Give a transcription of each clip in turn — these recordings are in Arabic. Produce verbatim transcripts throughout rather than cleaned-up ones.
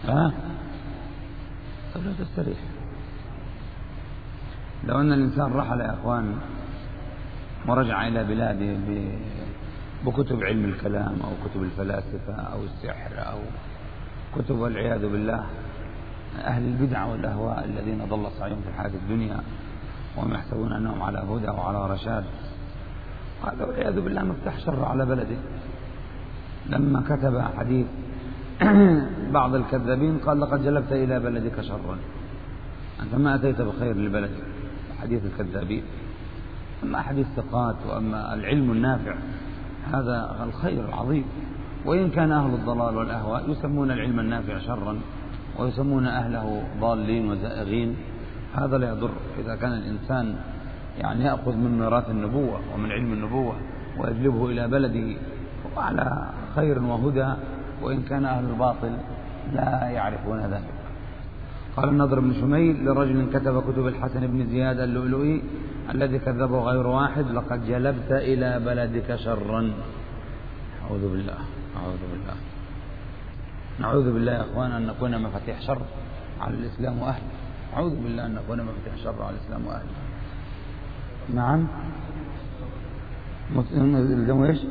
ها طب لا تستريح. لو أن الإنسان رحل يا أخوان ورجع إلى بلاده بكتب علم الكلام أو كتب الفلاسفة أو السحر أو كتب والعياذ بالله أهل البدع والأهواء الذين ضل سعيهم في الحياة الدنيا وهم يحسبون أنهم على هدى وعلى رشاد، هذا والعياذ بالله مفتاح شر على بلده. لما كتب حديث بعض الكذابين قال لقد جلبت إلى بلدك شرا، أنت ما أتيت بخير لبلدك، حديث الكذابين. أما حديث الثقات وأما العلم النافع هذا الخير العظيم. وإن كان أهل الضلال والأهواء يسمون العلم النافع شرا ويسمون أهله ضالين وزائغين، هذا لا يضر. إذا كان الإنسان يعني يأخذ من ميراث النبوة ومن علم النبوة ويجلبه إلى بلده فهو على خير وهدى، وإن كان أهل الباطل لا يعرفون ذلك. قال النضر بن شميل لرجل كتب كتب الحسن بن زياد اللؤلؤي الذي كذبه غير واحد: لقد جلبت إلى بلدك شرا. أعوذ بالله أعوذ بالله نعوذ بالله يا أخوان أن نكون مفاتيح شر على الإسلام وأهله. أعوذ بالله أن نكون مفاتيح شر على الإسلام وأهله. نعم الزموا إيش؟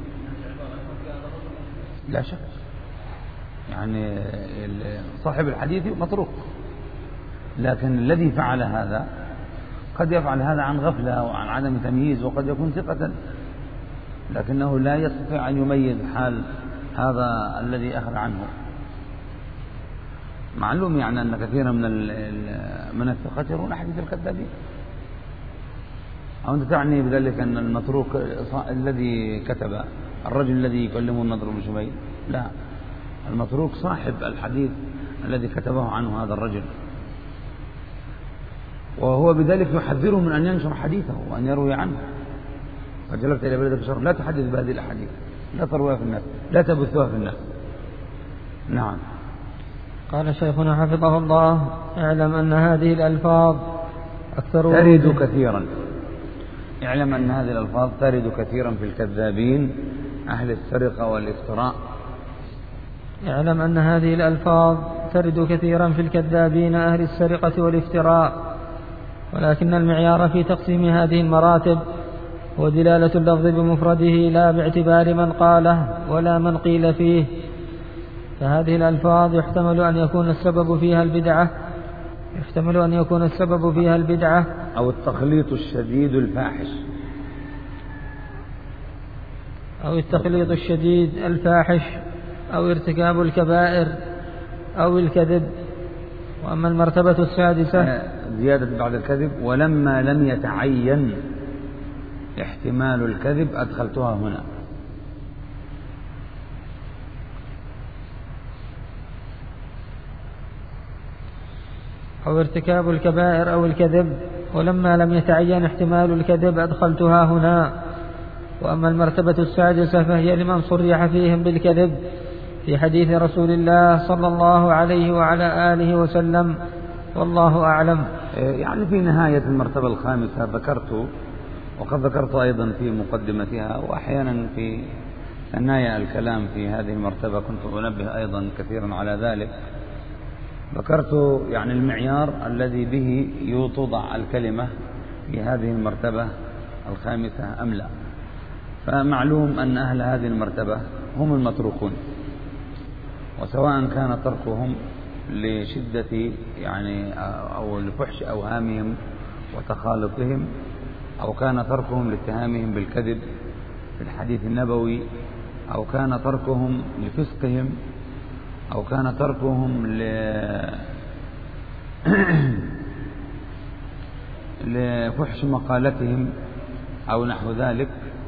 لا شك يعني صاحب الحديث مطروق، لكن الذي فعل هذا قد يفعل هذا عن غفلة وعن عدم تمييز، وقد يكون ثقة لكنه لا يستطيع أن يميز حال هذا الذي أخذ عنه. معلوم يعني أن كثيرا من من الثقات يرون حديث الكذابين. أو أنت تعني بذلك أن المتروك الذي كتب الرجل الذي يكلمه النضر بن شميل؟ لا، المتروك صاحب الحديث الذي كتبه عنه هذا الرجل، وهو بذلك يحذره من أن ينشر حديثه وأن يروي عنه. فجلبت إلى بلدك شر، لا تحدث بهذه الأحاديث، لا تروها في الناس، لا تبثها في الناس. نعم. قال شيخنا حفظه الله: اعلم أن هذه الألفاظ أكثر ترد كثيرا اعلم أن هذه الألفاظ ترد كثيرا في الكذابين أهل السرقة والافتراء. اعلم أن هذه الألفاظ ترد كثيرا في الكذابين أهل السرقة والافتراء، ولكن المعيار في تقسيم هذه المراتب هو دلالة اللفظ بمفرده لا باعتبار من قاله ولا من قيل فيه. فهذه الألفاظ يحتمل أن يكون السبب فيها البدعة يحتمل أن يكون السبب فيها البدعة أو التخليط الشديد الفاحش أو التخليط الشديد الفاحش أو ارتكاب الكبائر أو الكذب. وأما المرتبة السادسة زيادة بعد الكذب: ولما لم يتعين احتمال الكذب أدخلتها هنا. أو ارتكاب الكبائر أو الكذب. ولما لم يتعين احتمال الكذب أدخلتها هنا. وأما المرتبة السادسة فهي لمن صرح فيهم بالكذب في حديث رسول الله صلى الله عليه وعلى آله وسلم، والله أعلم. يعني في نهاية المرتبة الخامسة ذكرت، وقد ذكرت أيضا في مقدمتها وأحيانا في ثنايا الكلام في هذه المرتبة كنت أنبه أيضا كثيرا على ذلك، ذكرت يعني المعيار الذي به يوضع الكلمة في هذه المرتبة الخامسة أم لا. فمعلوم أن أهل هذه المرتبة هم المتروكون، وسواء كان تركهم لشدة يعني أو لفحش أوهامهم وتخالطهم، أو كان تركهم لاتهامهم بالكذب في الحديث النبوي، أو كان تركهم لفسقهم، أو كان تركهم ل... لفحش مقالتهم أو نحو ذلك،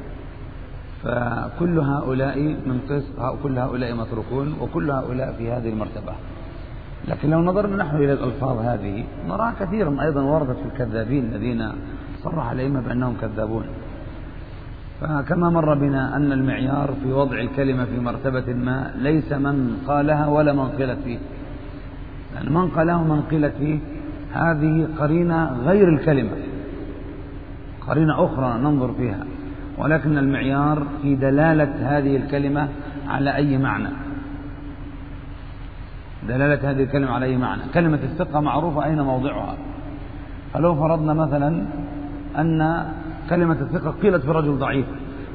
فكل هؤلاء من قسم كل هؤلاء متروكون، وكل هؤلاء في هذه المرتبة. لكن لو نظرنا نحن إلى الألفاظ هذه نرى كثيرا أيضا وردت في الكذابين الذين صرح الأئمة بأنهم كذابون. فكما مر بنا أن المعيار في وضع الكلمة في مرتبة ما ليس من قالها ولا من قيلت فيه، لأن من قالها ومن قيلت فيه هذه قرينة غير الكلمة، قرينة أخرى ننظر فيها، ولكن المعيار في دلالة هذه الكلمة على أي معنى. دلالة هذه الكلمة على أي معنى. كلمة الثقة معروفة أين موضعها، فلو فرضنا مثلا أن كلمة الثقة قيلت في رجل ضعيف،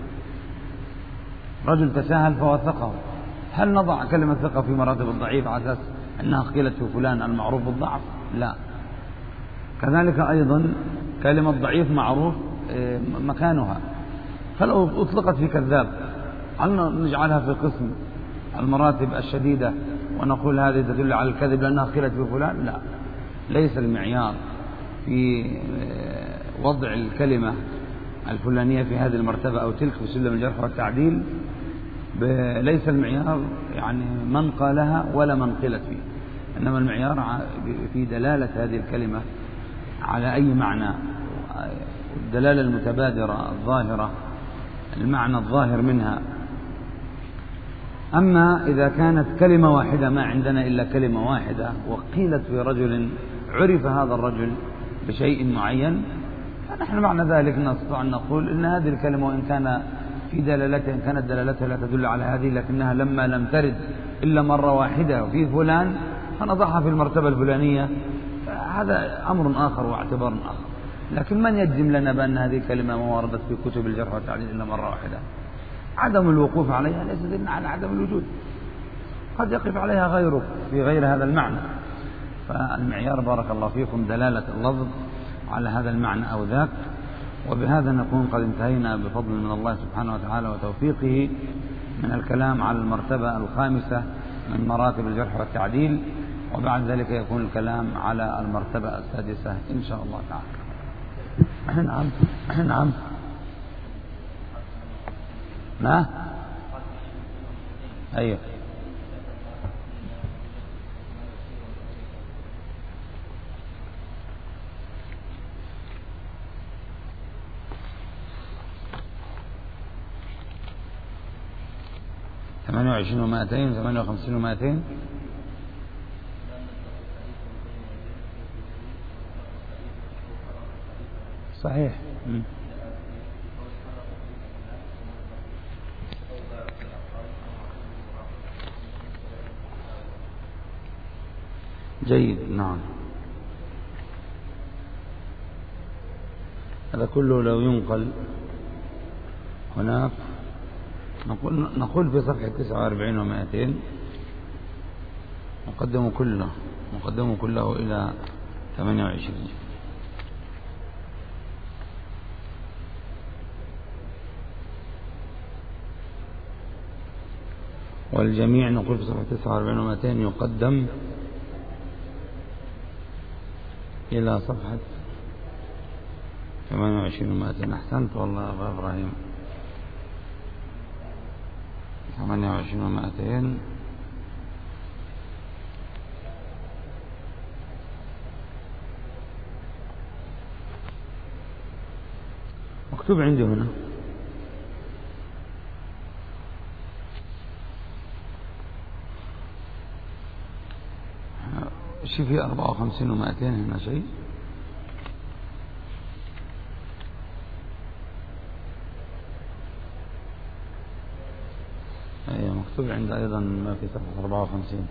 رجل تساهل فوثقه، هل نضع كلمة ثقة في مراتب الضعيف على أساس أنها قيلت في فلان المعروف بالضعف؟ لا. كذلك أيضا كلمة ضعيف معروف مكانها، فلو أطلقت في كذاب هل نجعلها في قسم المراتب الشديدة ونقول هذه تدل على الكذب لأنها قيلت في فلان؟ لا. ليس المعيار في وضع الكلمة الفلانية في هذه المرتبة أو تلك في سلم الجرح والتعديل، ليس المعيار يعني من قالها ولا من قيلت فيه، إنما المعيار في دلالة هذه الكلمة على أي معنى، الدلالة المتبادرة الظاهرة، المعنى الظاهر منها. أما إذا كانت كلمة واحدة، ما عندنا إلا كلمة واحدة وقيلت في رجل عرف هذا الرجل بشيء معين، فنحن معنى ذلك نستطيع أن نقول إن هذه الكلمة وإن كان في دلالتها إن كانت دلالتها لا تدل على هذه، لكنها لما لم ترد إلا مرة واحدة في فلان فنضعها في المرتبة الفلانية، هذا أمر آخر واعتبار آخر. لكن من يجزم لنا بأن هذه الكلمة ما وردت في كتب الجرح والتعديل إلا مرة واحدة؟ عدم الوقوف عليها ليس دليل على عدم الوجود، قد يقف عليها غيرك في غير هذا المعنى. فالمعيار بارك الله فيكم دلالة اللفظ على هذا المعنى أو ذاك. وبهذا نكون قد انتهينا بفضل من الله سبحانه وتعالى وتوفيقه من الكلام على المرتبة الخامسة من مراتب الجرح والتعديل، وبعد ذلك يكون الكلام على المرتبة السادسة إن شاء الله تعالى. نعم نعم ما أيوه ثمانية وعشرين ومائتين ثمانية وخمسين ومائتين صحيح. م. جيد. نعم هذا كله لو ينقل هناك نقول, نقول في صفحة تسعة وأربعين ومائتين مقدم كله مقدم كله إلى ثمانية وعشرين. والجميع نقول في صفحة تسعة وأربعين ومائتين يقدم إلى صفحة ثمانية وعشرين ومائتين. أحسنت والله أبا إبراهيم. ثمانية وعشرين ومائتين مكتوب عندي هنا. شي في أربعة وخمسين ومائتين هنا شيء. أي مكتوب عند أيضا ما في صفحة أربعة وخمسين.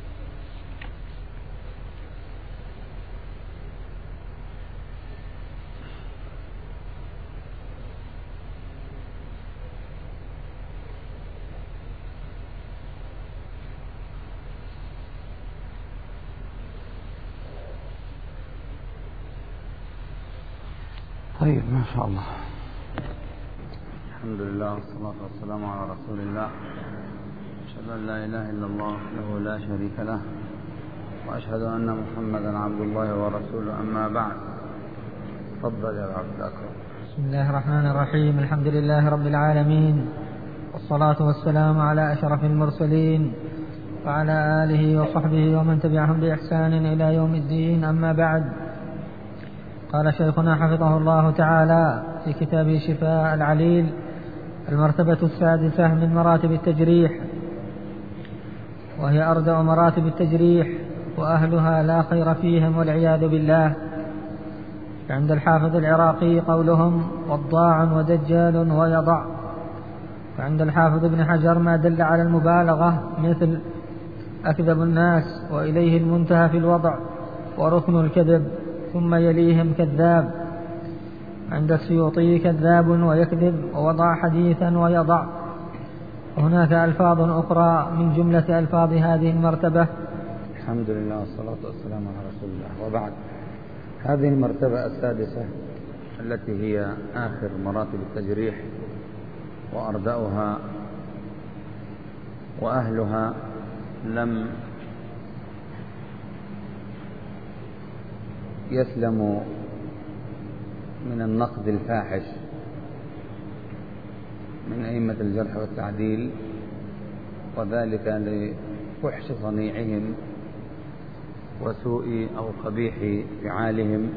طيب ما شاء الله. الحمد لله والصلاة والسلام على رسول الله. أشهد أن لا إله إلا الله وحده لا شريك له، وأشهد أن محمدا عبد الله ورسوله. أما بعد، تفضل يا عبد الأكرم. بسم الله الرحمن الرحيم. الحمد لله رب العالمين، والصلاة والسلام على أشرف المرسلين وعلى آله وصحبه ومن تبعهم بإحسان إلى يوم الدين. أما بعد، قال شيخنا حفظه الله تعالى في كتابه شفاء العليل: المرتبة السادسة من مراتب التجريح، وهي أردأ مراتب التجريح، وأهلها لا خير فيهم والعياذ بالله. عند الحافظ العراقي قولهم: وضاع ودجال ويضع. وعند الحافظ ابن حجر ما دل على المبالغة مثل أكذب الناس وإليه المنتهى في الوضع وركن الكذب، ثم يليهم كذاب. عند السيوطي كذاب ويكذب ووضع حديثا ويضع. هناك ألفاظ أخرى من جملة ألفاظ هذه المرتبة. الحمد لله والصلاة والسلام على رسول الله، وبعد. هذه المرتبة السادسة التي هي آخر مراتب التجريح وأردأها وأهلها لم يسلموا من النقد الفاحش من أئمة الجرح والتعديل، وذلك لفحش صنيعهم وسوء أو قبيح فعالهم،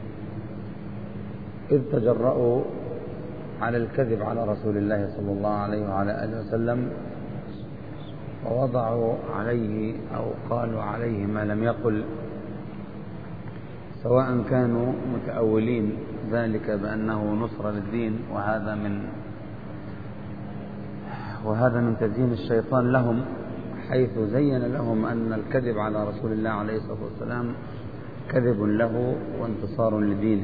إذ تجرؤوا على الكذب على رسول الله صلى الله عليه وعلى آله وسلم، ووضعوا عليه أو قالوا عليه ما لم يقل، سواء كانوا متأولين ذلك بأنه نصر للدين، وهذا من وهذا من تزيين الشيطان لهم، حيث زين لهم أن الكذب على رسول الله عليه الصلاة والسلام كذب له وانتصار لدينه،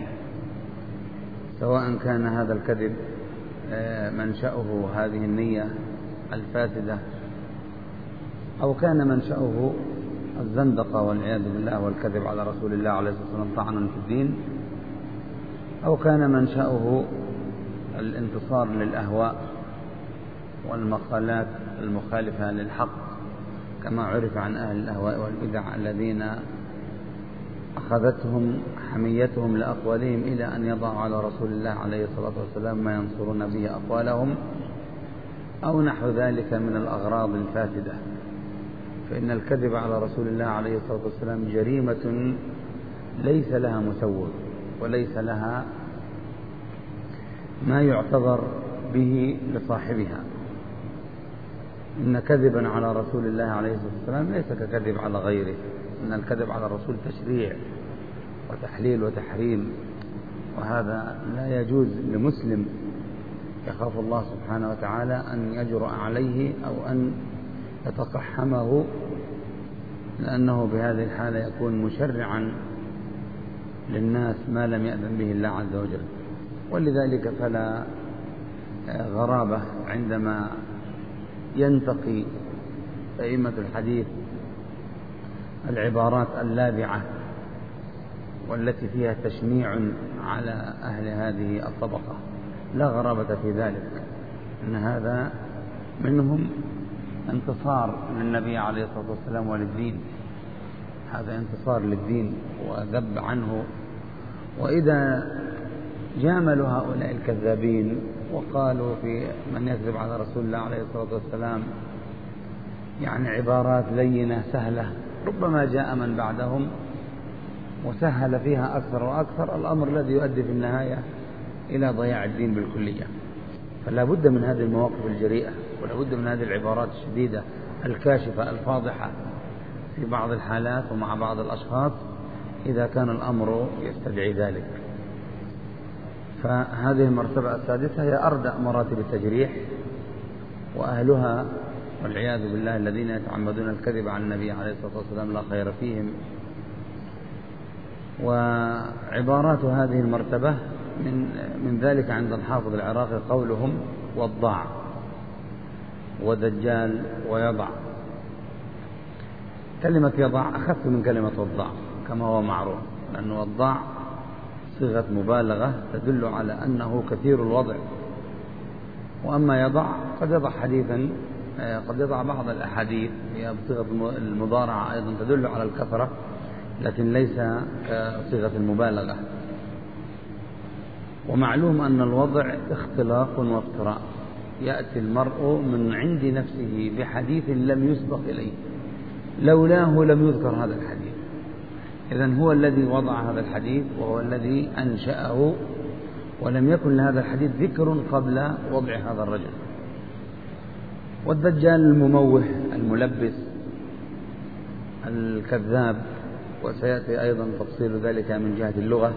سواء كان هذا الكذب منشأه هذه النية الفاسدة، أو كان منشأه الزندقة والعياذ بالله والكذب على رسول الله عليه الصلاة والسلام طعنا في الدين، أو كان منشأه الانتصار للأهواء والمقالات المخالفة للحق، كما عرف عن أهل الأهواء والبدع الذين أخذتهم حميتهم لأقوالهم إلى أن يضعوا على رسول الله عليه الصلاة والسلام ما ينصرون به أقوالهم أو نحو ذلك من الأغراض الفاسدة. فإن الكذب على رسول الله عليه الصلاة والسلام جريمة ليس لها مسوغ وليس لها ما يعتبر به لصاحبها. إن كذبا على رسول الله عليه الصلاة والسلام ليس ككذب على غيره، إن الكذب على الرسول تشريع وتحليل وتحريم، وهذا لا يجوز لمسلم يخاف الله سبحانه وتعالى أن يجرؤ عليه أو أن يتقحمه، لأنه بهذه الحالة يكون مشرعا للناس ما لم يأذن به الله عز وجل. ولذلك فلا غرابة عندما ينتقي أئمة الحديث العبارات اللاذعة والتي فيها تشنيع على أهل هذه الطبقة، لا غرابة في ذلك، أن هذا منهم انتصار للنبي عليه الصلاة والسلام وللدين، هذا انتصار للدين وذب عنه. وإذا جاملوا هؤلاء الكذابين وقالوا في من يكذب على رسول الله عليه الصلاة والسلام يعني عبارات لينة سهلة، ربما جاء من بعدهم وسهل فيها أكثر وأكثر، الأمر الذي يؤدي في النهاية إلى ضياع الدين بالكلية. فلا بد من هذه المواقف الجريئة، ولا بد من هذه العبارات الشديدة الكاشفة الفاضحة في بعض الحالات ومع بعض الأشخاص إذا كان الأمر يستدعي ذلك. فهذه المرتبة السادسة هي أردأ مراتب التجريح، وأهلها والعياذ بالله الذين يتعمدون الكذب عن النبي عليه الصلاة والسلام لا خير فيهم. وعبارات هذه المرتبة من, من ذلك عند الحافظ العراقي قولهم وضاع ودجال ويضع. كلمة يضع أخف من كلمة وضاع كما هو معروف، لأن وضاع صيغة مبالغة تدل على أنه كثير الوضع، وأما يضع قد يضع حديثا، قد يضع بعض الأحاديث هي بصيغة المضارعة أيضا تدل على الكثرة، لكن ليس كصيغة المبالغة. ومعلوم أن الوضع اختلاق وافتراء، يأتي المرء من عند نفسه بحديث لم يسبق إليه، لولاه لم يذكر هذا الحديث. إذن هو الذي وضع هذا الحديث وهو الذي أنشأه، ولم يكن لهذا الحديث ذكر قبل وضع هذا الرجل. والدجال المموه الملبس الكذاب، وسيأتي أيضا تفصيل ذلك من جهة اللغة.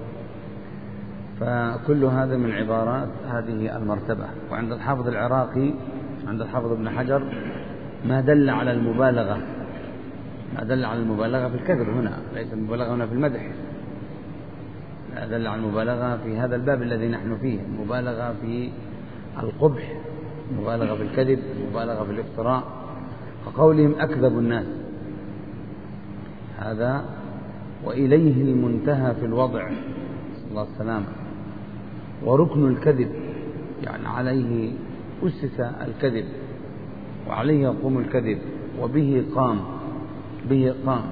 فكل هذا من عبارات هذه المرتبة. وعند الحافظ العراقي، عند الحافظ ابن حجر، ما دل على المبالغة، ما دل على المبالغة في الكذب هنا، ليس المبالغة هنا في المدح، لا دل على المبالغة في هذا الباب الذي نحن فيه، المبالغة في القبح، مبالغة في الكذب، مبالغة في الافتراء، كقولهم أكذب الناس، هذا وإليه المنتهى في الوضع صلى الله عليه وسلم، وركن الكذب، يعني عليه أسس الكذب وعليه يقوم الكذب وبه قام، به قام.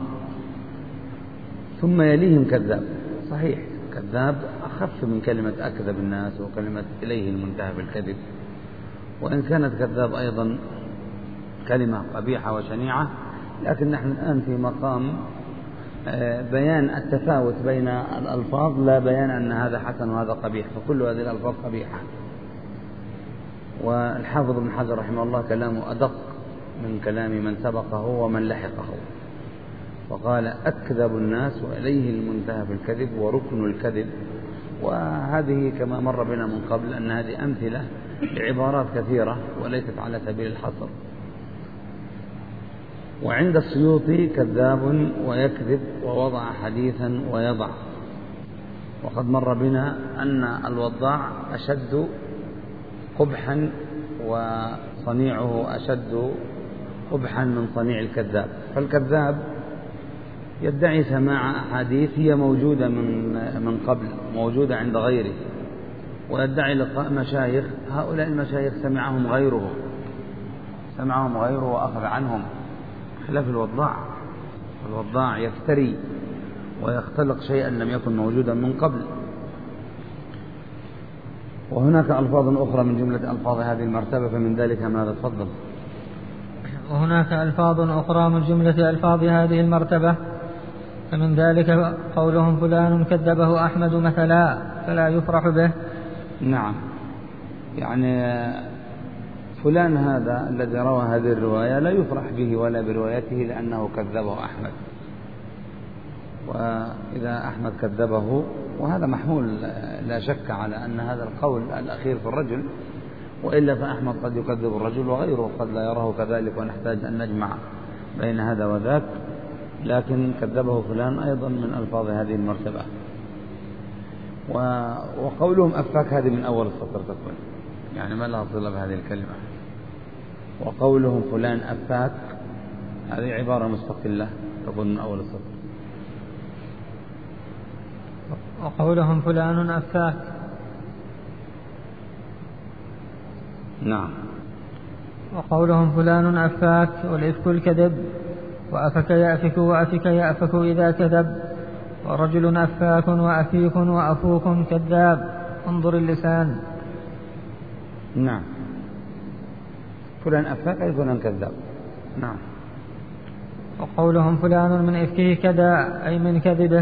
ثم يليهم كذاب، صحيح كذاب أخف من كلمة أكذب الناس وكلمة إليه المنتهى في الكذب، وإن كانت كذاب أيضا كلمة قبيحة وشنيعة، لكن نحن الآن في مقام بيان التفاوت بين الألفاظ، لا بيان أن هذا حسن وهذا قبيح، فكل هذه الألفاظ قبيحة. والحافظ ابن حجر رحمه الله كلامه أدق من كلام من سبقه ومن لحقه، وقال أكذب الناس وإليه المنتهى في الكذب وركن الكذب. وهذه كما مر بنا من قبل أن هذه أمثلة لعبارات كثيرة وليست على سبيل الحصر. وعند السيوطي كذاب ويكذب ووضع حديثا ويضع. وقد مر بنا أن الوضاع أشد قبحا وصنيعه أشد قبحا من صنيع الكذاب. فالكذاب يدعي سماع أحاديث هي موجودة من من قبل، موجودة عند غيره، ويدعي لقاء مشايخ، هؤلاء المشايخ سمعهم غيره، سمعهم غيره وأخذ عنهم، خلاف الوضاع. الوضاع يفتري ويختلق شيئا لم يكن موجودا من قبل. وهناك ألفاظ أخرى من جملة ألفاظ هذه المرتبة، فمن ذلك ما تفضل. وهناك ألفاظ أخرى من جملة ألفاظ هذه المرتبة، فمن ذلك قولهم فلان كذبه أحمد مثلا فلا يفرح به. نعم، يعني فلان هذا الذي روى هذه الرواية لا يفرح به ولا بروايته لأنه كذبه أحمد. وإذا أحمد كذبه، وهذا محمول لا شك على أن هذا القول الأخير في الرجل، وإلا فأحمد قد يكذب الرجل وغيره قد لا يراه كذلك، ونحتاج أن نجمع بين هذا وذاك، لكن كذبه فلان أيضا من ألفاظ هذه المرتبة. وقولهم أفاك هذه من أول السطر تكون، يعني ما لها صلة بهذه الكلمة. وقولهم فلان أفاك هذه عبارة مستقلة تكون من أول السطر. وقولهم فلان أفاك، نعم. وقولهم فلان أفاك والإفك الكذب، وأفك يأفك وأفك يأفك إذا كذب، ورجل أفاك وأفيك وأفوك كذاب، انظر اللسان. نعم، فلان أفاك أي فلان كذاب. نعم. وقولهم فلان من إفكه كذا أي من كذبه.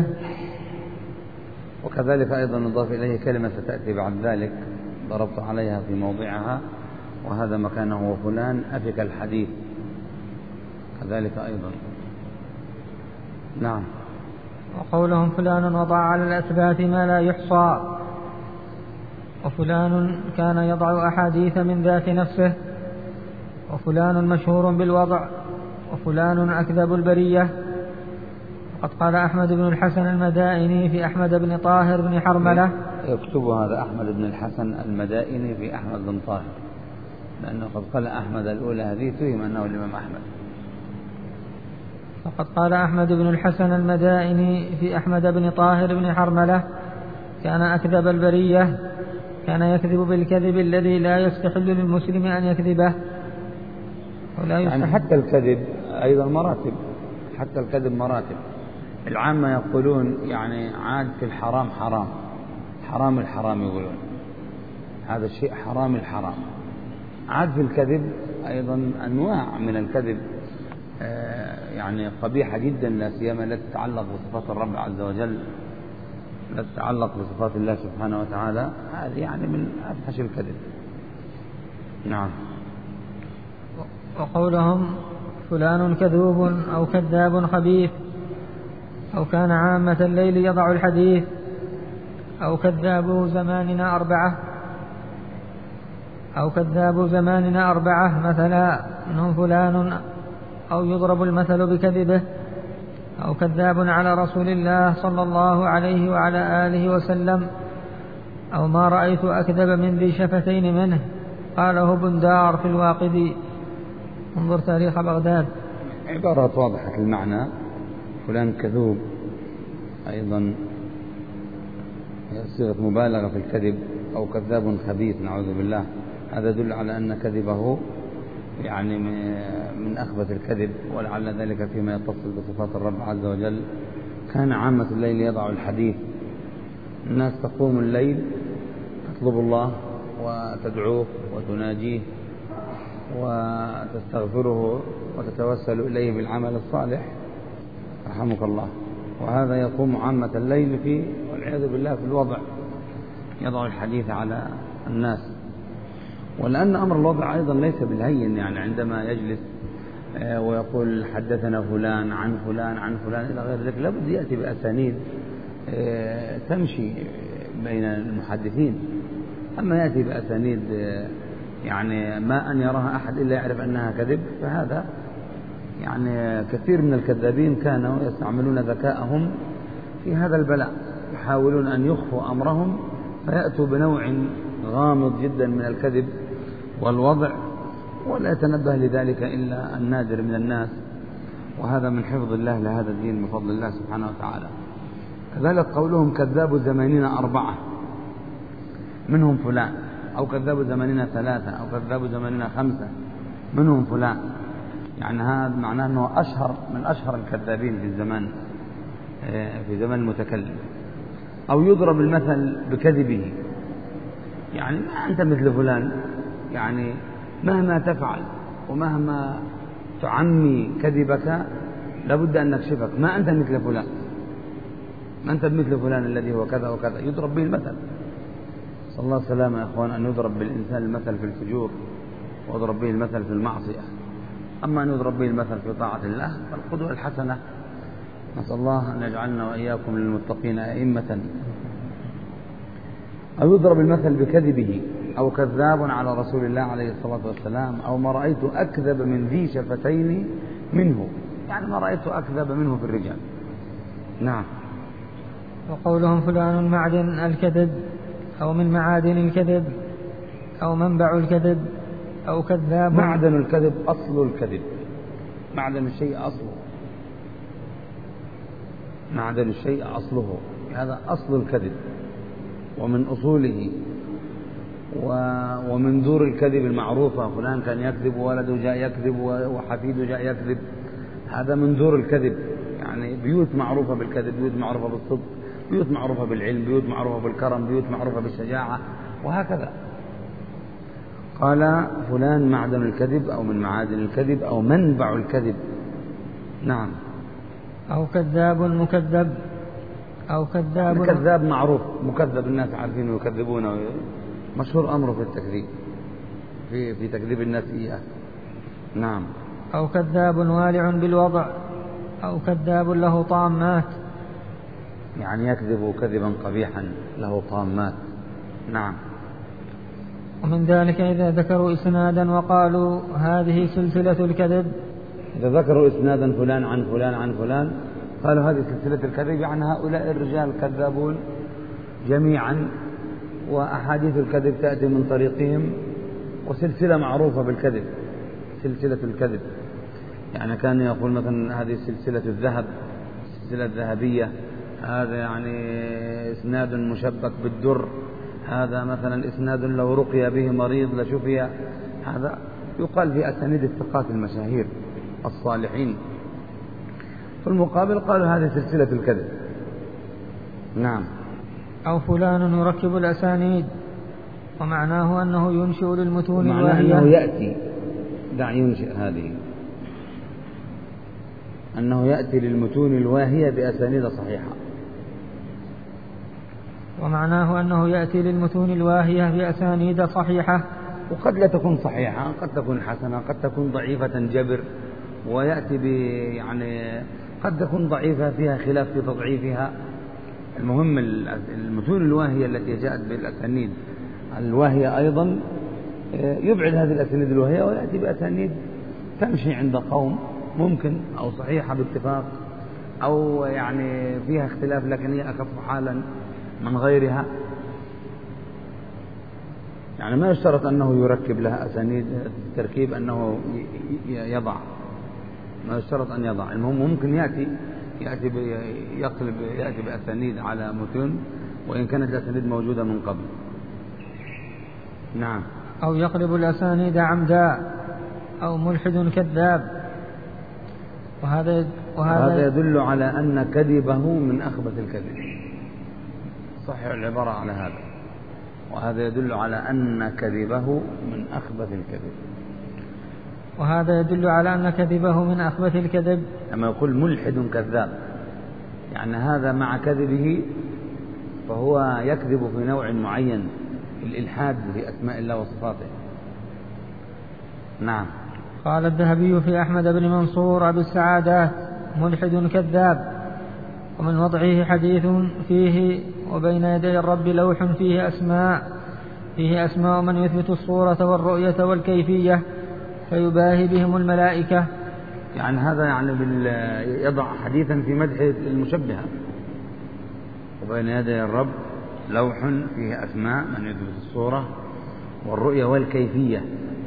وكذلك أيضا نضاف إليه كلمة ستأتي بعد ذلك ضربت عليها في موضعها، وهذا مكانه، وفلان أفك الحديث كذلك أيضا. نعم. وقولهم فلان وضع على الأثبات ما لا يحصى، وفلان كان يضع أحاديث من ذات نفسه، وفلان مشهور بالوضع، وفلان أكذب البرية. وقد قال أحمد بن الحسن المدائني في أحمد بن طاهر بن حرملة، يكتب هذا أحمد بن الحسن المدائني في أحمد بن طاهر، لأنه قد قال أحمد الأولى هذه تهم أنه الإمام أحمد. فقد قال أحمد بن الحسن المدائني في أحمد بن طاهر بن حرملة كان أكذب البرية، كان يكذب بالكذب الذي لا يستحل للمسلم أن يكذبه ولا يستحل. يعني حتى الكذب أيضا مراتب، حتى الكذب مراتب. العامة يقولون يعني عاد في الحرام حرام، حرام الحرام يقولون هذا الشيء حرام الحرام. عاد في الكذب أيضا أنواع من الكذب يعني قبيحة جدا، لا سيما لا تتعلق بصفات الرب عز وجل، لا تتعلق بصفات الله سبحانه وتعالى، هذه يعني من أفحش الكذب. نعم. وقولهم فلان كذوب أو كذاب خبيث، أو كان عامة الليل يضع الحديث، أو كذاب زماننا أربعة، أو كذاب زماننا أربعة مثلا، منهم فلان أو يضرب المثل بكذبه أو كذاب على رسول الله صلى الله عليه وعلى آله وسلم أو ما رأيت أكذب من ذي شفتين منه. قاله بندار في الواقدي. انظر تاريخ بغداد. عبارات واضحة المعنى. فلان كذوب أيضا صيغة مبالغة في الكذب، أو كذاب خبيث نعوذ بالله. هذا يدل على أن كذبه يعني من أخبث الكذب، ولعل ذلك فيما يتصل بصفات الرب عز وجل. كان عامة الليل يضع الحديث، الناس تقوم الليل تطلب الله وتدعوه وتناجيه وتستغفره وتتوسل إليه بالعمل الصالح رحمك الله، وهذا يقوم عامة الليل في والعياذ بالله في الوضع، يضع الحديث على الناس. ولأن أمر الوضع أيضا ليس بالهين، يعني عندما يجلس ويقول حدثنا فلان عن فلان عن فلان إلى غير ذلك، لابد يأتي بأسانيد تمشي بين المحدثين. أما يأتي بأسانيد يعني ما أن يراها أحد إلا يعرف أنها كذب، فهذا يعني كثير من الكذابين كانوا يستعملون ذكاءهم في هذا البلاء، يحاولون أن يخفوا أمرهم فيأتوا بنوع غامض جدا من الكذب والوضع، ولا يتنبه لذلك إلا النادر من الناس، وهذا من حفظ الله لهذا الدين بفضل الله سبحانه وتعالى. كذلك قولهم كذاب زماننا أربعة منهم فلان، أو كذاب زماننا ثلاثة، أو كذاب زماننا خمسة منهم فلان، يعني هذا معناه أنه أشهر من أشهر الكذابين في الزمان في زمان المتكلم. أو يضرب المثل بكذبه، يعني ما أنت مثل فلان، يعني مهما تفعل ومهما تعمي كذبك لابد أن نكشفك، ما أنت مثل فلان، ما أنت مثل فلان الذي هو كذا وكذا. يضرب به المثل. صلى الله عليه وسلم يا أخوان أن يضرب بالإنسان المثل في الفجور، ويضرب به المثل في المعصية. أما أن يضرب به المثل في طاعة الله فالقدوة الحسنة. نسأل الله أن يجعلنا وإياكم للمتقين أئمة. أو يضرب المثل بكذبه، أو كذاب على رسول الله عليه الصلاة والسلام، أو ما رأيت أكذب من ذي شفتين منه، يعني ما رأيت أكذب منه في الرجال. نعم. وقولهم فلان معدن الكذب، أو من معادن الكذب، أو منبع الكذب، أو كذاب. معدن الكذب أصل الكذب، معدن الشيء أصله، معدن الشيء أصله، هذا أصل الكذب ومن أصوله. ومن دور الكذب المعروفة، فلان كان يكذب وولده جاء يكذب وحفيده جاء يكذب، هذا من دور الكذب. يعني بيوت معروفة بالكذب، بيوت معروفة بالصدق، بيوت معروفة بالعلم، بيوت معروفة بالكرم، بيوت معروفة بالشجاعة، وهكذا. قال فلان معدن الكذب، أو من معادن الكذب، أو منبع الكذب. نعم. أو كذاب مكذب، أو كذاب كذاب معروف مكذب، الناس عارفين ويكذبونه، مشهور أمره في التكذيب، في في تكذيب الناس إياه. نعم. أو كذاب والع بالوضع، أو كذاب له طامات، يعني يكذب كذبا قبيحا له طامات. نعم. ومن ذلك إذا ذكروا إسنادا وقالوا هذه سلسلة الكذب، إذا ذكروا إسنادا فلان عن فلان عن فلان قالوا هذه سلسلة الكذب، يعني هؤلاء الرجال كذابون جميعا، وأحاديث الكذب تأتي من طريقهم، وسلسلة معروفة بالكذب، سلسلة الكذب. يعني كان يقول مثلا هذه سلسلة الذهب، سلسلة ذهبية، هذا يعني إسناد مشبك بالدر، هذا مثلا إسناد لو رقي به مريض لشفي. هذا يقال في أسانيد الثقات المشاهير الصالحين. في المقابل قالوا هذه سلسلة الكذب. نعم. أو فلان يركب الأسانيد، ومعناه أنه ينشئ للمتون الواهية، معناه أنه يأتي دع ينشئ هذه أنه يأتي للمتون الواهية بأسانيد صحيحة، ومعناه أنه يأتي للمتون الواهية بأسانيد صحيحة، وقد لا تكون صحيحة، قد تكون حسنة، قد تكون ضعيفة جبر، ويأتي ب يعني قد تكون ضعيفة فيها خلاف في تضعيفها. المهم المتون الواهية التي جاءت بالأسانيد الواهية أيضا يبعد هذه الأسانيد الواهية ويأتي بأسانيد تمشي عند قوم ممكن أو صحيحة باتفاق أو يعني فيها اختلاف لكن هي أخف حالا من غيرها، يعني ما يشترط أنه يركب لها أسانيد التركيب أنه يضع، ما يشترط أن يضع، المهم ممكن يأتي يأتي يقلب يأتي بأسانيد على متن وإن كانت الأسانيد موجودة من قبل. نعم. أو يقلب الأسانيد عمدا أو ملحد كذاب، وهذا وهذا يدل على أن كذبه من أخبث الكذب، صحيح العبارة على هذا، وهذا يدل على أن كذبه من أخبث الكذب، وهذا يدل على أن كذبه من أخبث الكذب. لما يقول ملحد كذاب يعني هذا مع كذبه فهو يكذب في نوع معين، الإلحاد في أسماء الله وصفاته. نعم. قال الذهبي في أحمد بن منصور أبي السعادات ملحد كذاب، ومن وضعه حديث فيه وبين يدي الرب لوح فيه أسماء فيه أسماء من يثبت الصورة والرؤية والكيفية فيباهي بهم الملائكة. يعني هذا يعني يضع حديثا في مدح المشبهة، وبين يدي الرب لوح فيه أسماء من يثبت الصورة والرؤية والكيفية،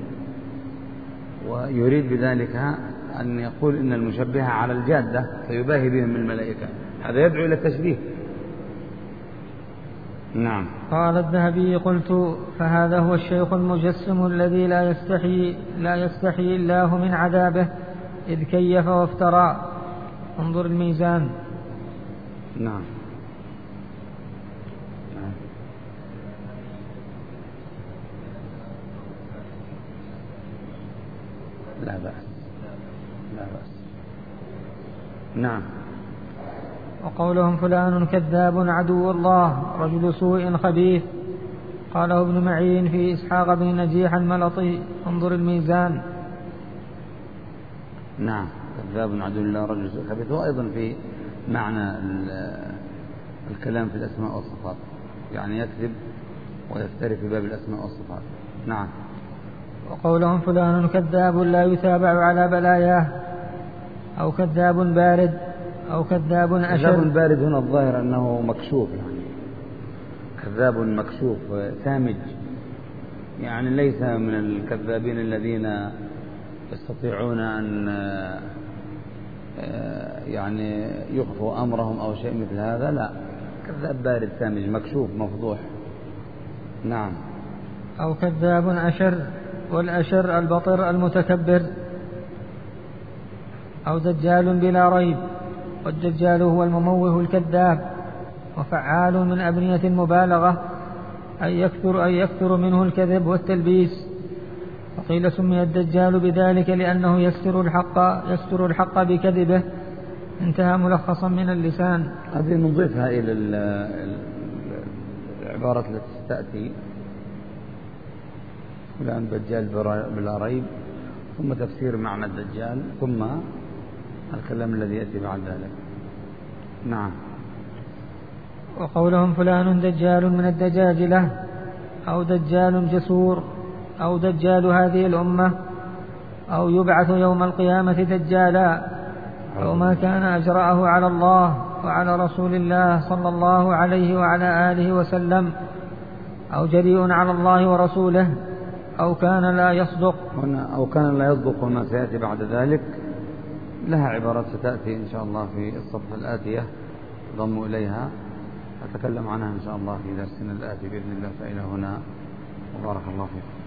ويريد بذلك أن يقول إن المشبهة على الجادة فيباهي بهم الملائكة، هذا يدعو إلى التشبيه. نعم. قال الذهبي قلت فهذا هو الشيخ المجسم الذي لا يستحي لا يستحي الله من عذابه إذ كيف وافترى. انظر الميزان. نعم. لا بأس لا بأس. نعم. وقولهم فلان كذاب عدو الله رجل سوء خبيث، قاله ابن معين في إسحاق بن نجيح الملطي. انظر الميزان. نعم. كذاب عدو الله رجل سوء خبيث، وأيضا في معنى الكلام في الأسماء والصفات، يعني يكذب ويفتري في باب الأسماء والصفات. نعم. وقولهم فلان كذاب لا يتابع على بلاياه، أو كذاب بارد، أو كذاب أشر. كذاب بارد هنا الظاهر أنه مكشوف، يعني كذاب مكشوف سامج، يعني ليس من الكذابين الذين يستطيعون أن يعني يخفوا أمرهم أو شيء مثل هذا، لا، كذاب بارد سامج مكشوف مفضوح. نعم. أو كذاب أشر، والأشر البطر المتكبر. أو دجال بلا ريب، والدجال هو المموه الكذاب، وفعال من أبنية المبالغة، أي يكثر, أي يكثر منه الكذب والتلبيس. وقيل سمي الدجال بذلك لأنه يستر الحق, يستر الحق بكذبه. انتهى ملخصا من اللسان. هذه نضيفها إلى العبارة التي تأتي فلان دجال بلا ريب، ثم تفسير معنى الدجال، ثم الكلام الذي يأتي بعد ذلك. نعم. وقولهم فلان دجال من الدجاجلة، أو دجال جسور، أو دجال هذه الأمة، أو يبعث يوم القيامة دجالا، أو ما كان أجرأه على الله وعلى رسول الله صلى الله عليه وعلى آله وسلم، أو جريء على الله ورسوله، أو كان لا يصدق. هنا أو كان لا يصدق وما سيأتي بعد ذلك لها عبارات ستأتي إن شاء الله في الصفحة الآتية ضموا إليها، أتكلم عنها إن شاء الله في درسنا الآتي بإذن الله. فإلى هنا وبارك الله فيكم.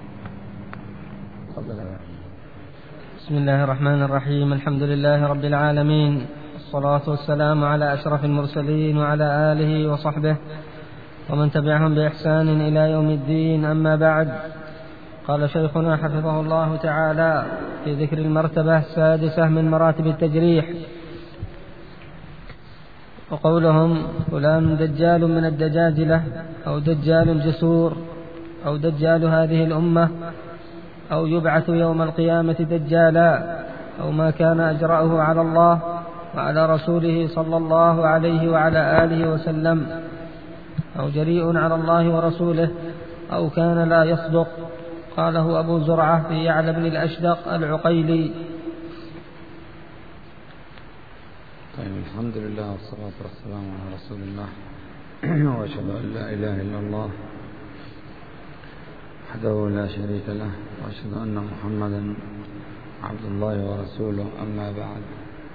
بسم الله الرحمن الرحيم. الحمد لله رب العالمين، والصلاة والسلام على أشرف المرسلين وعلى آله وصحبه ومن تبعهم بإحسان إلى يوم الدين. أما بعد، قال شيخنا حفظه الله تعالى في ذكر المرتبة السادسة من مراتب التجريح: وقولهم فلان دجال من الدجاجلة، أو دجال جسور، أو دجال هذه الأمة، أو يبعث يوم القيامة دجالا، أو ما كان أجرأه على الله وعلى رسوله صلى الله عليه وعلى آله وسلم، أو جريء على الله ورسوله، أو كان لا يصدق. قاله أبو زرعة في يعلى بن الأشدق العقيلي. طيب، الحمد لله والصلاة والسلام على رسول الله وأشهد أن لا إله إلا الله وحده لا شريك له، وأشهد أن محمدا عبد الله ورسوله. أما بعد،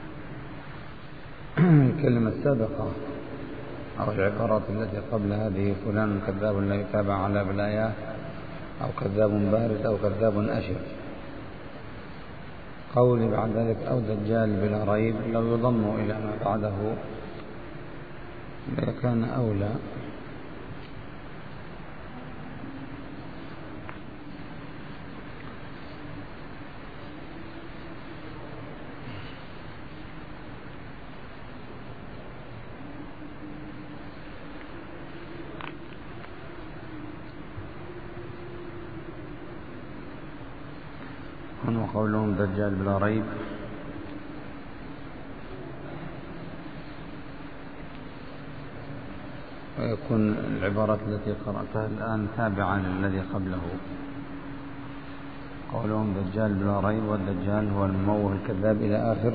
الكلمة السابقة أو العبارات التي قبل هذه فلان كذاب لا يتابع على بلاياه، أو كذاب بارد، أو كذاب أشر، قولي بعد ذلك أو دجال بلا ريب، لو يضم إلى ما بعده لكان أولى. وقولهم دجال بلا ريب ويكون العبارات التي قرأتها الآن تابعة للذي قبله. قولهم دجال بلا ريب، والدجال هو المموه الكذاب إلى آخر.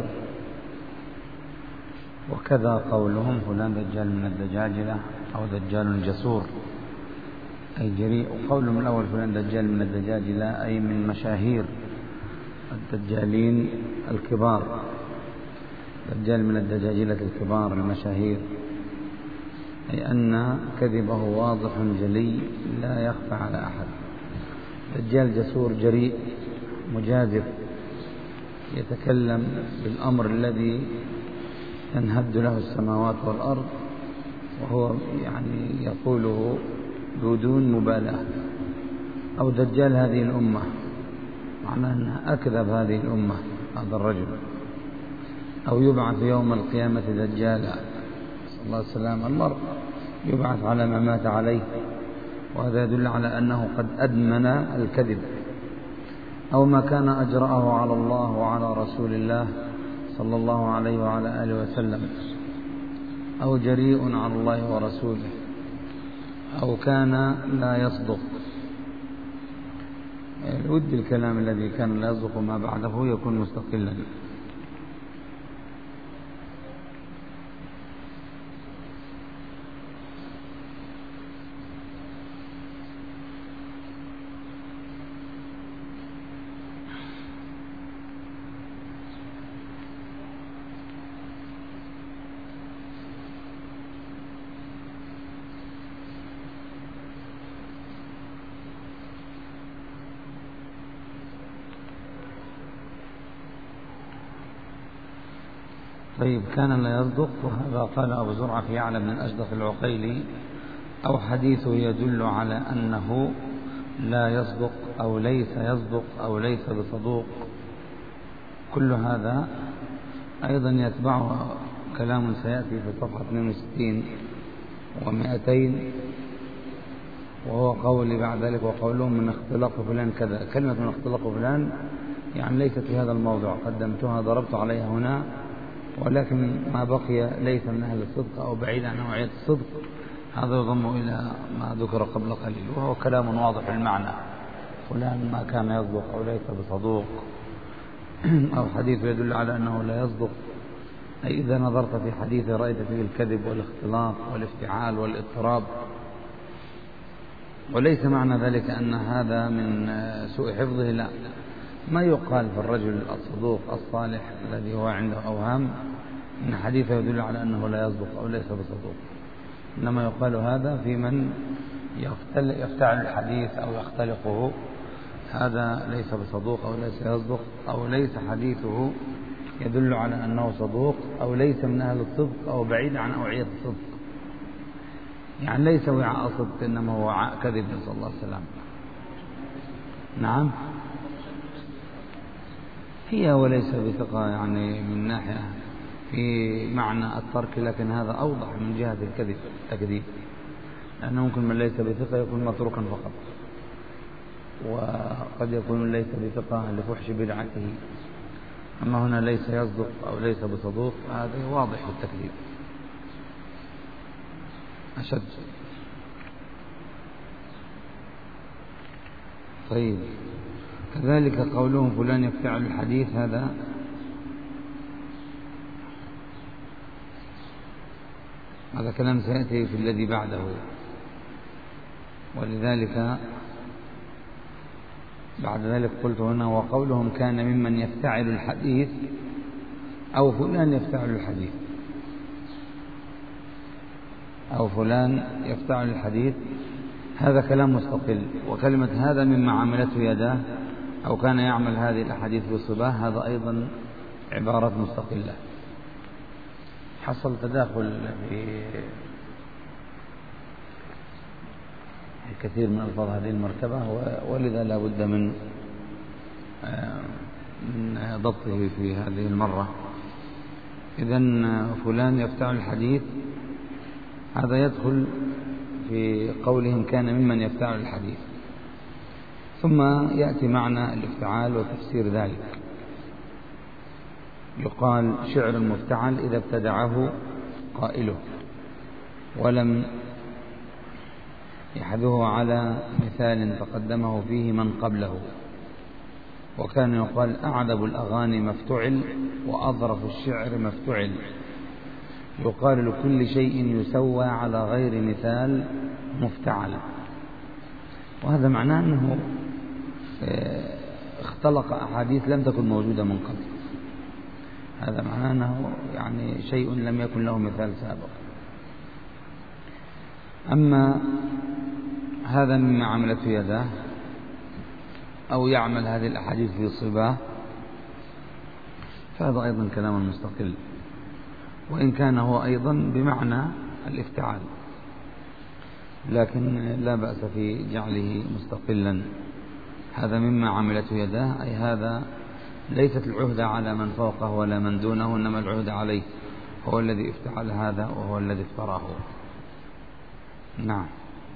وكذا قولهم فلان دجال من الدجاجلة أو دجال جسور أي جريء. وقولهم الأول فلان دجال من الدجاجلة أي من مشاهير الدجالين الكبار، دجال من الدجاجلة الكبار المشاهير، أي أن كذبه واضح جلي لا يخفى على أحد. دجال جسور جريء مجازف، يتكلم بالأمر الذي تنهد له السماوات والأرض، وهو يعني يقوله بدون مبالاة. أو دجال هذه الأمة، معناه أنها أكذب هذه الأمة هذا الرجل. أو يبعث يوم القيامة دجالا، صلى الله عليه وسلم. المرء يبعث على ما مات عليه، وهذا يدل على أنه قد أدمن الكذب، أو ما كان أجرأه على الله وعلى رسول الله صلى الله عليه وعلى آله وسلم، أو جريء على الله ورسوله، أو كان لا يصدق. ود الكلام الذي كان لا يصدق ما بعده يكون مستقلا. طيب، كان لا يصدق، وهذا قال أبو زرعة في يعلى بن الأشدق العقيلي: أو حديثه يدل على أنه لا يصدق أو ليس يصدق أو ليس بصدوق. كل هذا أيضا يتبعه كلام سيأتي في صفحة اثنين وستين ومئتين، وهو قولي بعد ذلك: وقولهم من اختلاق فلان كذا. كلمة من اختلاق فلان يعني ليست في هذا الموضوع، قدمتها ضربت عليها هنا، ولكن ما بقي ليس من أهل الصدق أو بعيد عن نوعية الصدق، هذا يضم إلى ما ذكر قبل قليل، وهو كلام واضح المعنى. فلان ما كان يصدق أو ليس بصدوق، أو حديث يدل على أنه لا يصدق، أي إذا نظرت في حديث رأيت فيه الكذب والاختلاط والافتعال والاضطراب. وليس معنى ذلك أن هذا من سوء حفظه، لا. ما يقال في الرجل الصدوق الصالح الذي هو عنده أوهام إن حديثه يدل على أنه لا يصدق أو ليس بصدوق، إنما يقال هذا في من يفتعل الحديث أو يختلقه، هذا ليس بصدوق أو ليس يصدق، أو ليس حديثه يدل على أنه صدوق، أو ليس من أهل الصدق، أو بعيد عن أوعية الصدق، يعني ليس وعاء صدق إنما هو وعاء كذب، صلى الله عليه وسلم. نعم، هي وليس بثقة يعني من ناحية في معنى الترك، لكن هذا أوضح من جهة الكذب التكذيب، لأنه ممكن من ليس بثقة يكون متروكا فقط، وقد يكون ليس بثقة لفحش بدعته. أما هنا ليس يصدق أو ليس بصدوق، هذا واضح التكذيب أشد. طيب، كذلك قولهم فلان يفتعل الحديث، هذا هذا كلام سيأتي في الذي بعده. ولذلك بعد ذلك قلت هنا: وقولهم كان ممن يفتعل الحديث أو فلان يفتعل الحديث أو فلان يفتعل الحديث، هذا كلام مستقل. وكلمة هذا مما عملته يداه أو كان يعمل هذه الأحاديث بالصباه، هذا أيضا عبارة مستقلة. حصل تداخل في كثير من ألفاظ هذه المرتبة، ولذا لا بد من من ضبطه في هذه المرة. إذن فلان يفتعل الحديث، هذا يدخل في قولهم كان ممن يفتعل الحديث. ثم يأتي معنى الافتعال وتفسير ذلك. يقال شعر مفتعل إذا ابتدعه قائله ولم يحذوه على مثال تقدمه فيه من قبله. وكان يقال أعذب الأغاني مفتعل وأظرف الشعر مفتعل. يقال لكل شيء يسوى على غير مثال مفتعل. وهذا معناه أنه اختلق أحاديث لم تكن موجودة من قبل. هذا معناه أنه يعني شيء لم يكن له مثال سابق. أما هذا مما عملته يداه أو يعمل هذه الأحاديث في صباه، فهذا أيضا كلام مستقل، وإن كان هو أيضا بمعنى الافتعال، لكن لا بأس في جعله مستقلا. هذا مما عملته يداه، أي هذا ليست العهدة على من فوقه ولا من دونه، إنما العهدة عليه، هو الذي افتعل هذا وهو الذي افتراه. نعم.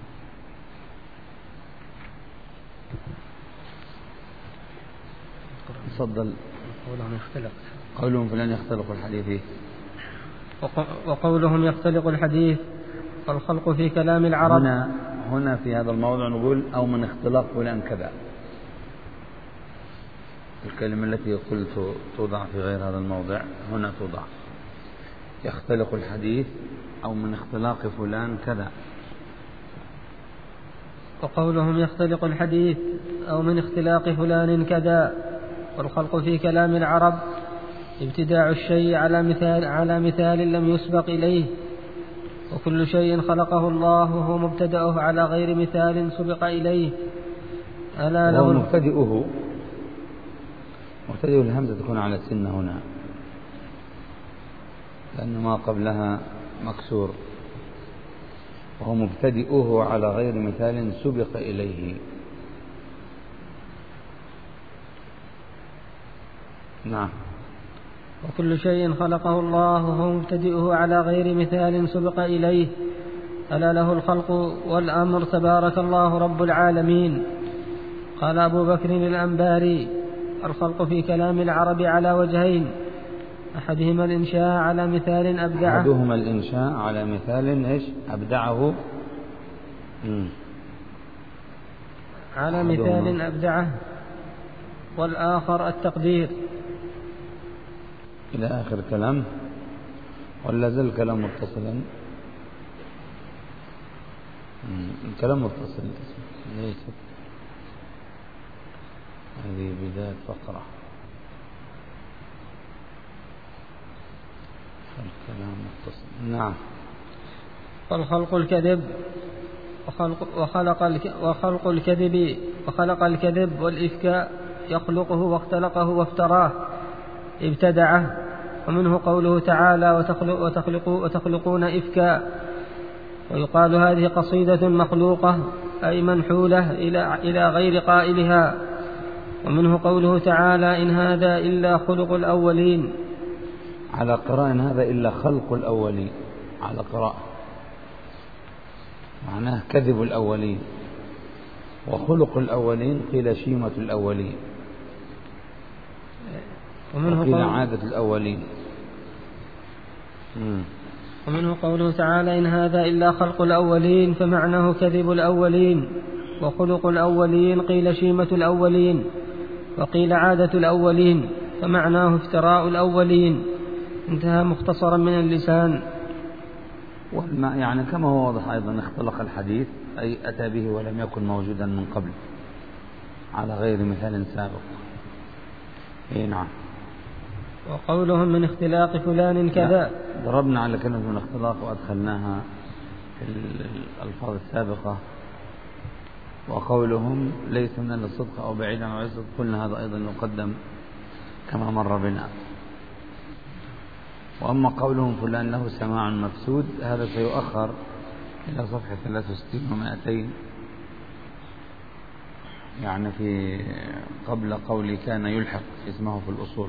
تفضل. قولهم يختلق قولهم فلان يختلق الحديث، وقولهم يختلق الحديث والخلق في كلام العرب. هنا هنا في هذا الموضع نقول أو من اختلاق فلان كذا. الكلمة التي قلت توضع في غير هذا الموضع هنا توضع: يختلق الحديث أو من اختلاق فلان كذا. وقولهم يختلق الحديث أو من اختلاق فلان كذا والخلق في كلام العرب ابتداع الشيء على مثال على مثال لم يسبق إليه، وكل شيء خلقه الله وهو مبتدأه على غير مثال سبق إليه. ألا له مبتدئه مبتدئ الهمزة تكون على السنة هنا، لأن ما قبلها مكسور، وهو مبتدئه على غير مثال سبق إليه. نعم. وكل شيء خلقه الله وهو مبتدئه على غير مثال سبق إليه. ألا له الخلق والأمر تبارك الله رب العالمين. قال أبو بكر الأنباري: الخلق في كلام العرب على وجهين: أحدهما الإنشاء على مثال أبدعه أحدهما الإنشاء على مثال إيش أبدعه مم. على مثال أبدعه، والآخر التقدير. إلى آخر كلام. ولا زال الكلام متصلا؟ الكلام متصل. ليس هذه بداية فقرة. الكلام متصل. نعم. والخلق الكذب وخلق, وخلق, وخلق الكذب وخلق الكذب والإفكاء يخلقه واختلقه وافتراه ابتدعه. ومنه قوله تعالى: وتخلق وتخلقوا وتخلقون إفكاء. ويقال هذه قصيدة مخلوقة أي منحولة إلى, إلى غير قائلها. ومنه قوله تعالى: إن هذا إلا خلق الأولين. على قراءة إن هذا إلا خلق الأولين، على قراءة معناه كذب الأولين، وخلق الأولين قيل شيمة الأولين، ومنه قيل عادة الأولين. مم. ومنه قوله تعالى: إن هذا إلا خلق الأولين، فمعناه كذب الأولين. وخلق الأولين قيل شيمة الأولين، وقيل عادة الأولين، فمعناه افتراء الأولين. انتهى مختصرا من اللسان. يعني كما هو واضح أيضا اختلق الحديث أي أتى به ولم يكن موجودا من قبل على غير مثال سابق. إيه نعم. وقولهم من اختلاق فلان كذا، ضربنا على كلمة من اختلاق وأدخلناها في الألفاظ السابقة. وقولهم ليس من الصدق أو بعيدا عن الصدق، قلنا هذا أيضا يقدم كما مر بنا. وأما قولهم فلان له سماع مفسود، هذا سيؤخر إلى صفحة ثلاثة وستين ومائتين، يعني في قبل قولي كان يلحق اسمه في الأصول.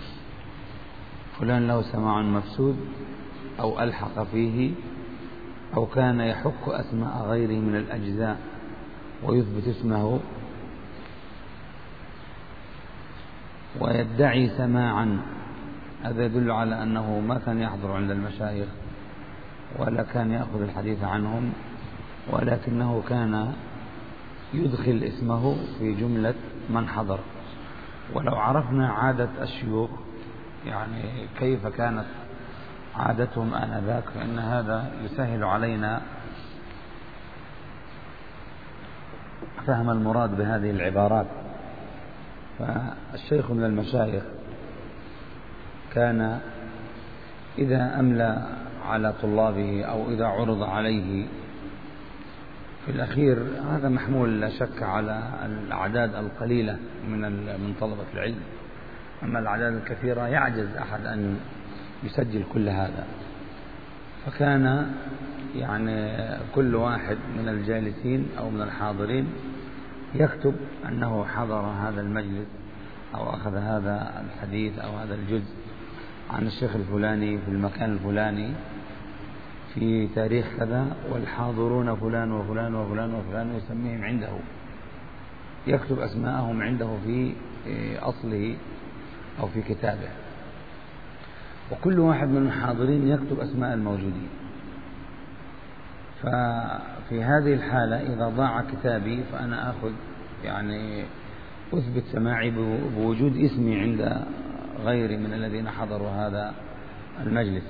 فلان له سماع مفسود أو ألحق فيه أو كان يحك أسماء غيره من الأجزاء ويثبت اسمه ويدعي سماعا، هذا يدل على أنه ما كان يحضر عند المشايخ ولا كان يأخذ الحديث عنهم، ولكنه كان يدخل اسمه في جملة من حضر. ولو عرفنا عادة الشيوخ يعني كيف كانت عادتهم آنذاك، فإن هذا يسهل علينا فهم المراد بهذه العبارات. فالشيخ من المشايخ كان إذا أملى على طلابه أو إذا عرض عليه في الأخير، هذا محمول لا شك على الأعداد القليلة من من طلبة العلم، أما الأعداد الكثيرة يعجز أحد أن يسجل كل هذا. فكان يعني كل واحد من الجالسين أو من الحاضرين يكتب أنه حضر هذا المجلس أو أخذ هذا الحديث أو هذا الجزء عن الشيخ الفلاني في المكان الفلاني في تاريخ كذا، والحاضرون فلان وفلان وفلان وفلان، ويسميهم عنده، يكتب أسماءهم عنده في أصله أو في كتابه. وكل واحد من الحاضرين يكتب أسماء الموجودين. ففي هذه الحالة إذا ضاع كتابي فأنا أخذ يعني أثبت سماعي بوجود اسمي عند غيري من الذين حضروا هذا المجلس.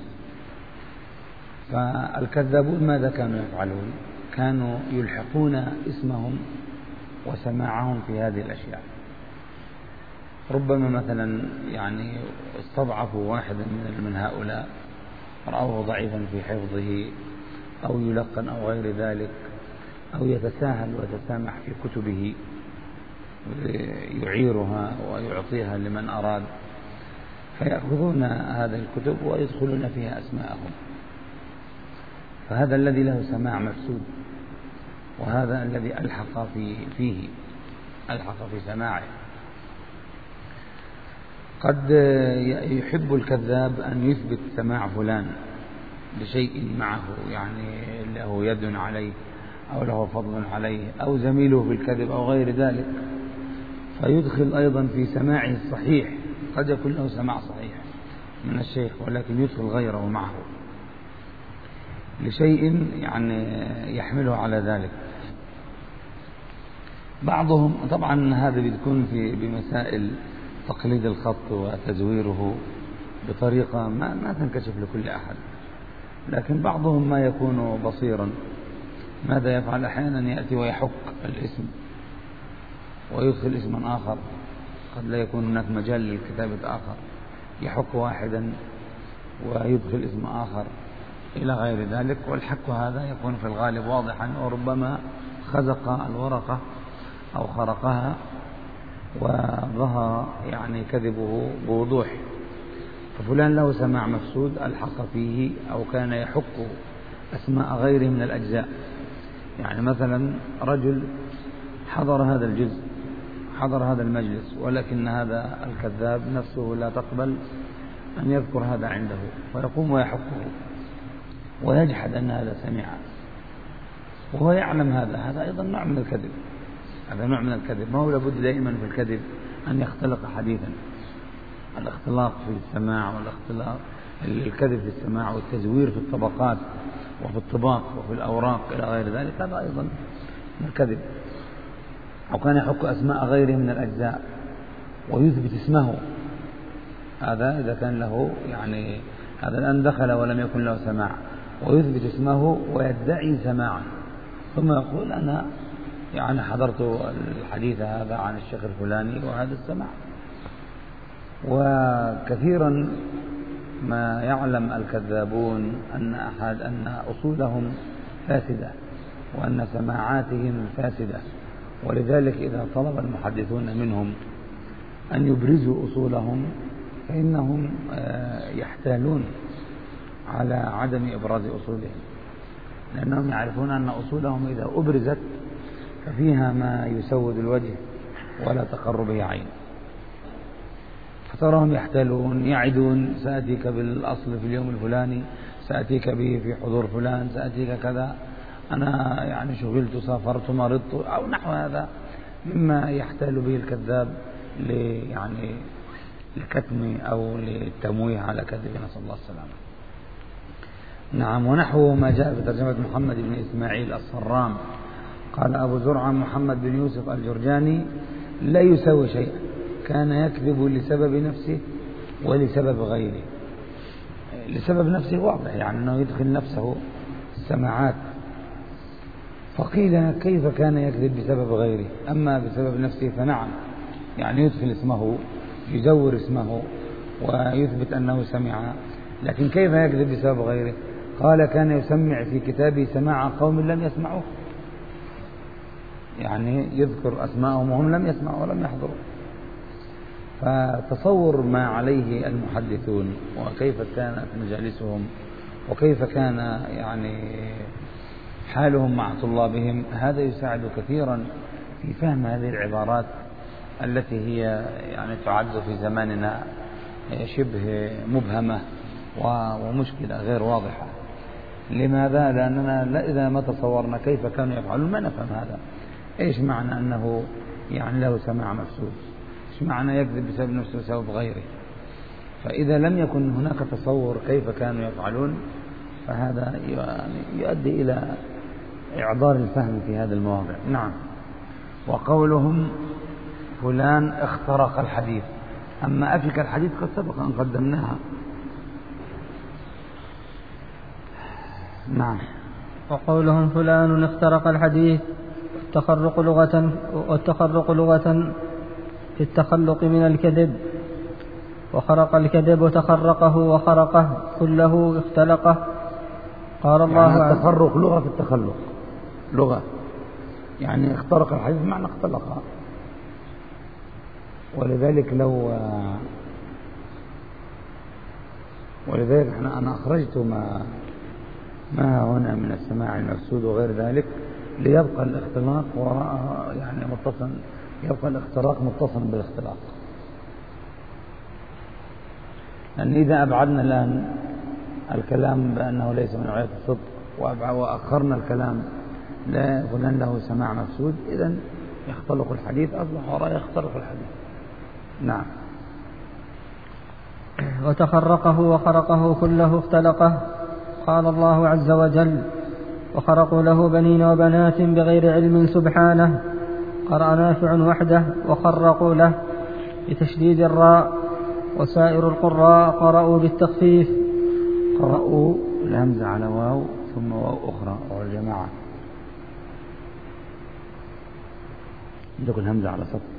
فالكذابون ماذا كانوا يفعلون؟ كانوا يلحقون اسمهم وسماعهم في هذه الأشياء. ربما مثلا يعني استضعفوا واحدا من هؤلاء، رأوه ضعيفا في حفظه أو يلقن أو غير ذلك، أو يتساهل ويتسامح في كتبه يعيرها ويعطيها لمن أراد، فيأخذون هذه الكتب ويدخلون فيها أسماءهم. فهذا الذي له سماع مفسود، وهذا الذي ألحق في فيه ألحق في سماعه. قد يحب الكذاب أن يثبت سماع فلان بشيء معه، يعني له يد عليه أو له فضل عليه أو زميله في الكذب أو غير ذلك، فيدخل أيضا في سماعه الصحيح. قد يكون له سماع صحيح من الشيخ ولكن يدخل غيره معه لشيء يعني يحمله على ذلك. بعضهم طبعا هذا بيكون في بمسائل تقليد الخط وتزويره بطريقة ما, ما تنكشف لكل أحد، لكن بعضهم ما يكون بصيرا. ماذا يفعل؟ أحيانا يأتي ويحك الاسم ويدخل اسما آخر، قد لا يكون هناك مجال للكتابة آخر، يحك واحدا ويدخل اسم آخر إلى غير ذلك. والحك هذا يكون في الغالب واضحا، وربما خزق الورقة أو خرقها وظهر يعني كذبه بوضوح. ففلان له سماع مفسود ألحق فيه أو كان يحك أسماء غيره من الأجزاء. يعني مثلا رجل حضر هذا الجزء، حضر هذا المجلس، ولكن هذا الكذاب نفسه لا تقبل أن يذكر هذا عنده، فيقوم ويحكه ويجحد أن هذا سمع، وهو يعلم هذا. هذا أيضا نوع من الكذب، هذا نوع من الكذب. ما هو لابد دائما في الكذب أن يختلق حديثا. الاختلاق في السماع والاختلاق الكذب في السماع والتزوير في الطبقات وفي الطباق وفي الأوراق إلى غير ذلك، هذا أيضا من الكذب. أو كان يحك أسماء غيره من الأجزاء ويثبت اسمه، هذا إذا كان له يعني هذا الآن دخل ولم يكن له سماع، ويثبت اسمه ويدعي سماعا، ثم يقول أنا يعني حضرت الحديث هذا عن الشيخ الفلاني وهذا السماع. وكثيرا ما يعلم الكذابون أن أحد أن أصولهم فاسدة وأن سماعاتهم فاسدة، ولذلك إذا طلب المحدثون منهم أن يبرزوا أصولهم فإنهم يحتالون على عدم إبراز أصولهم، لأنهم يعرفون أن أصولهم إذا أبرزت ففيها ما يسود الوجه ولا تقر به عين، فتراهم يحتالون يعدون سأتيك بالأصل في اليوم الفلاني، سأتيك به في حضور فلان، سأتيك كذا، أنا يعني شغلت سافرت مرضت أو نحو هذا مما يحتال به الكذاب يعني للكتم أو للتمويه على كذب، نسأل الله السلامة. نعم. ونحو ما جاء في ترجمة محمد بن إسماعيل الصرام قال أبو زرعة محمد بن يوسف الجرجاني لا يسوي شيئا، كان يكذب لسبب نفسه ولسبب غيره. لسبب نفسه واضح، يعني أنه يدخل نفسه السماعات، فقيل كيف كان يكذب بسبب غيره؟ أما بسبب نفسه فنعم، يعني يدخل اسمه يزور اسمه ويثبت أنه سمع، لكن كيف يكذب بسبب غيره؟ قال كان يسمع في كتابه سماع قوم لم يسمعوه، يعني يذكر أسماءهم وهم لم يسمعوا ولم يحضروا. فتصور ما عليه المحدثون وكيف كانت مجالسهم وكيف كان يعني حالهم مع طلابهم، هذا يساعد كثيرا في فهم هذه العبارات التي هي يعني تعد في زماننا شبه مبهمة ومشكلة غير واضحة. لماذا؟ لأننا لا إذا ما تصورنا كيف كانوا يفعلون ما نفهم هذا. إيش معنى أنه يعني له سماع مفسود؟ إيش معنى يكذب بسبب نفسه وسبب غيره؟ فإذا لم يكن هناك تصور كيف كانوا يفعلون فهذا يعني يؤدي إلى إعضار الفهم في هذا المواضع. نعم. وقولهم فلان اخترق الحديث، أما أفك الحديث قد سبق أن قدمناها. نعم. وقولهم فلان اخترق الحديث والتخرق لغة والتخرق لغة في التخلق من الكذب، وخرق الكذب وتخرقه وخرقه كله اختلقه. قال الله يعني التخرق لغة في التخلق، لغة يعني اخترق الحديث معنى اختلقها. ولذلك لو ولذلك احنا أنا أخرجت ما ما هنا من السماع المفسود وغير ذلك ليبقى الاختلاق وراء يعني متصل، يبقى الاختراق متصل بالاختلاق. لأن إذا أبعدنا الآن الكلام بأنه ليس من نوعية الصدق وأخرنا الكلام لا فلان له سماع مفسود، إذن يختلق الحديث، أصبح وراء يختلق الحديث. نعم. وتخرقه وخرقه كله اختلقه. قال الله عز وجل وخرقوا له بنين وبنات بغير علم سبحانه. قرأ نافع وحده وخرقوا له بتشديد الراء، وسائر القراء قرأوا بالتخفيف. قرأوا الهمزة على واو ثم واو أخرى أو الجماعة، عندكم الهمزة على سطر.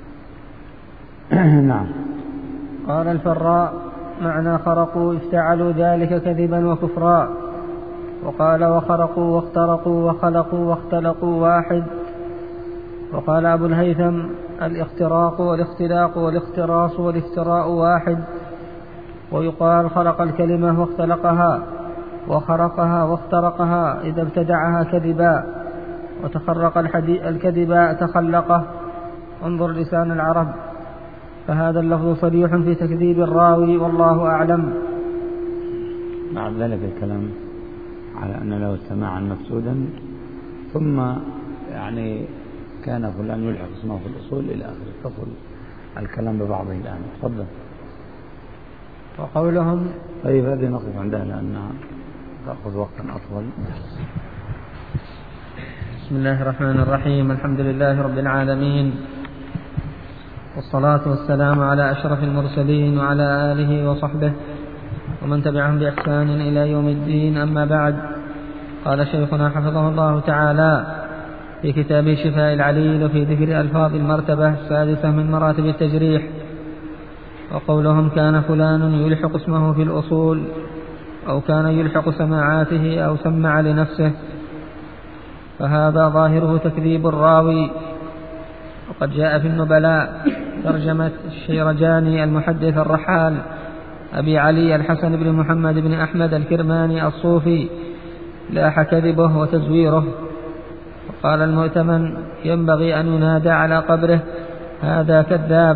نعم. قال الفراء معنى خرقوا افتعلوا ذلك كذبا وكفرا. وقال وخرقوا واخترقوا وخلقوا واختلقوا واحد. وقال أبو الهيثم الاختراق والاختلاق والاختراص والافتراء واحد. ويقال خلق الكلمة واختلقها وخرقها واخترقها إذا ابتدعها كذبا، وتخرق الكذبا تخلقه. انظر لسان العرب، فهذا اللفظ صريح في تكذيب الراوي والله أعلم. مع ذلك الكلام على أن له سماعا مفسودا، ثم يعني كان فلان يلحق اسمه في الأصول إلى آخر. اتصل الكلام ببعضه الآن. تفضل. وقولهم طيب هذه نقف عندها لأنها تأخذ وقتا أطول. بسم الله الرحمن الرحيم. الحمد لله رب العالمين، والصلاة والسلام على أشرف المرسلين وعلى آله وصحبه ومن تبعهم بإحسان إلى يوم الدين. أما بعد، قال شيخنا حفظه الله تعالى في كتابه شفاء العليل وفي ذكر ألفاظ المرتبة السادسة من مراتب التجريح: وقولهم كان فلان يلحق اسمه في الأصول، أو كان يلحق سماعاته، أو سمع لنفسه، فهذا ظاهره تكذيب الراوي. وقد جاء في النبلاء ترجمة الشيرجاني المحدث الرحال أبي علي الحسن بن محمد بن أحمد الكرماني الصوفي لاح كذبه وتزويره. وقال المؤتمن: ينبغي أن ينادى على قبره: هذا كذاب.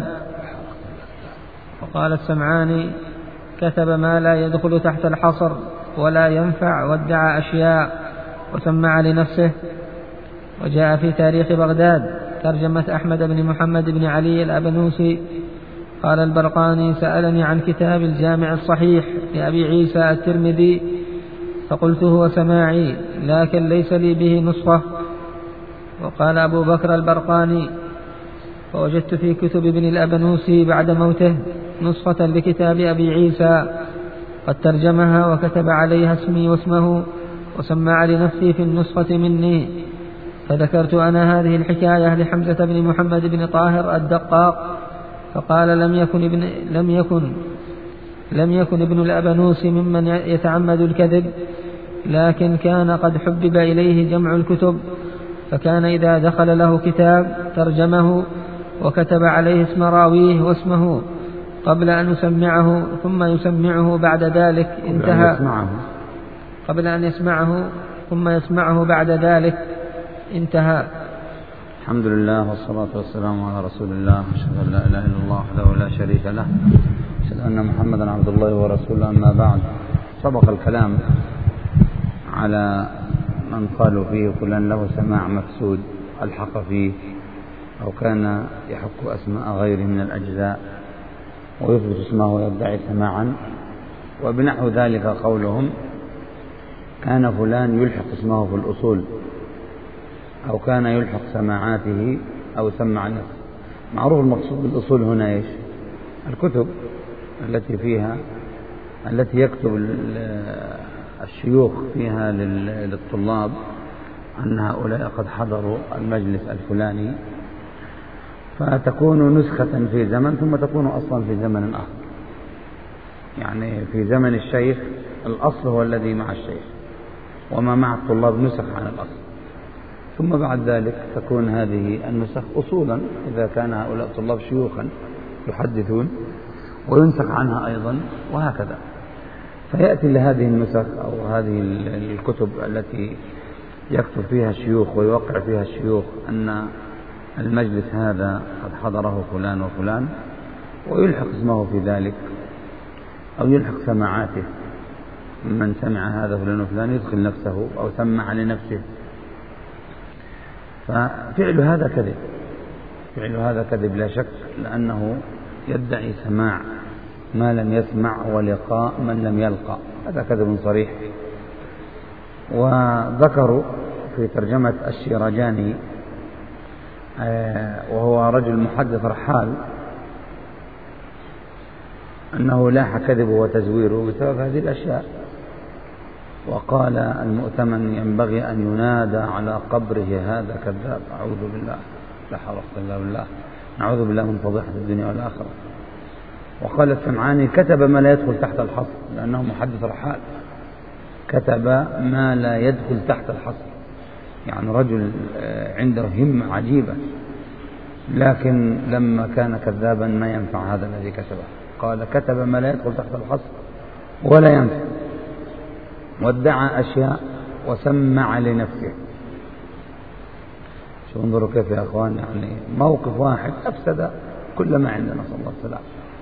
وقال السمعاني: كتب ما لا يدخل تحت الحصر ولا ينفع، وادعى أشياء وسمع لنفسه. وجاء في تاريخ بغداد ترجمة أحمد بن محمد بن علي الأبنوسي قال البرقاني: سألني عن كتاب الجامع الصحيح لأبي عيسى الترمذي، فقلت هو سماعي لكن ليس لي به نسخة. وقال أبو بكر البرقاني: فوجدت في كتب ابن الأبنوسي بعد موته نسخة لكتاب أبي عيسى قد ترجمها وكتب عليها اسمي واسمه وسمع لنفسي في النسخة مني. فذكرت أنا هذه الحكاية لحمزة بن محمد بن طاهر الدقاق، فقال: لم يكن ابن, لم يكن لم يكن ابن الأبنوسي ممن يتعمد الكذب، لكن كان قد حبب إليه جمع الكتب، فكان إذا دخل له كتاب ترجمه وكتب عليه اسم راويه واسمه قبل أن يسمعه، ثم يسمعه بعد ذلك انتهى قبل أن يسمعه ثم يسمعه بعد ذلك انتهى. الحمد لله والصلاة والسلام على رسول الله، أشهد أن لا إله إلا الله وحده لا شريك له، أشهد أن محمدا عبد الله ورسوله. أما بعد، سبق الكلام على من قالوا فيه فلان له سماع مفسود ألحق فيه، أو كان يحك أسماء غيره من الأجزاء ويثبت اسمه ويدعي سماعا. وبنحو ذلك قولهم كان فلان يلحق اسمه في الأصول، أو كان يلحق سماعاته، أو سمع نفسه. معروف المقصود بالأصول هنا إيش؟ الكتب التي فيها التي يكتب الشيوخ فيها للطلاب أن هؤلاء قد حضروا المجلس الفلاني، فتكون نسخة في زمن ثم تكون أصلا في زمن آخر. يعني في زمن الشيخ الأصل هو الذي مع الشيخ، وما مع الطلاب نسخ عن الأصل، ثم بعد ذلك تكون هذه النسخ أصولا إذا كان هؤلاء الطلاب شيوخا يحدثون، وينسخ عنها أيضا، وهكذا. فيأتي لهذه النسخ أو هذه الكتب التي يكتب فيها الشيوخ ويوقع فيها الشيوخ أن المجلس هذا قد حضره فلان وفلان، ويلحق اسمه في ذلك، أو يلحق سماعاته، من سمع هذا فلان وفلان يدخل نفسه أو سمع لنفسه. ففعل هذا كذب، فعل هذا كذب لا شك، لأنه يدعي سماع ما لم يسمع ولقاء من لم يلقى، هذا كذب صريح. وذكروا في ترجمة الشيرجاني وهو رجل محدث رحال أنه لاح كذبه وتزويره بسبب هذه الأشياء. وقال المؤتمن: ينبغي أن ينادى على قبره هذا كذاب. أعوذ بالله، لا حول ولا قوة إلا بالله، نعوذ بالله من فضيحة الدنيا والآخرة. وقال السمعاني: كتب ما لا يدخل تحت الحصر، لأنه محدث رحال، كتب ما لا يدخل تحت الحصر، يعني رجل عنده همة عجيبة، لكن لما كان كذابا ما ينفع هذا الذي كتبه. قال: كتب ما لا يدخل تحت الحصر ولا ينفع، وادعى أشياء وسمع لنفسه. شو انظروا كيف يا أخوان، يعني موقف واحد أفسد كل ما عندنا، صلى الله عليه وسلم.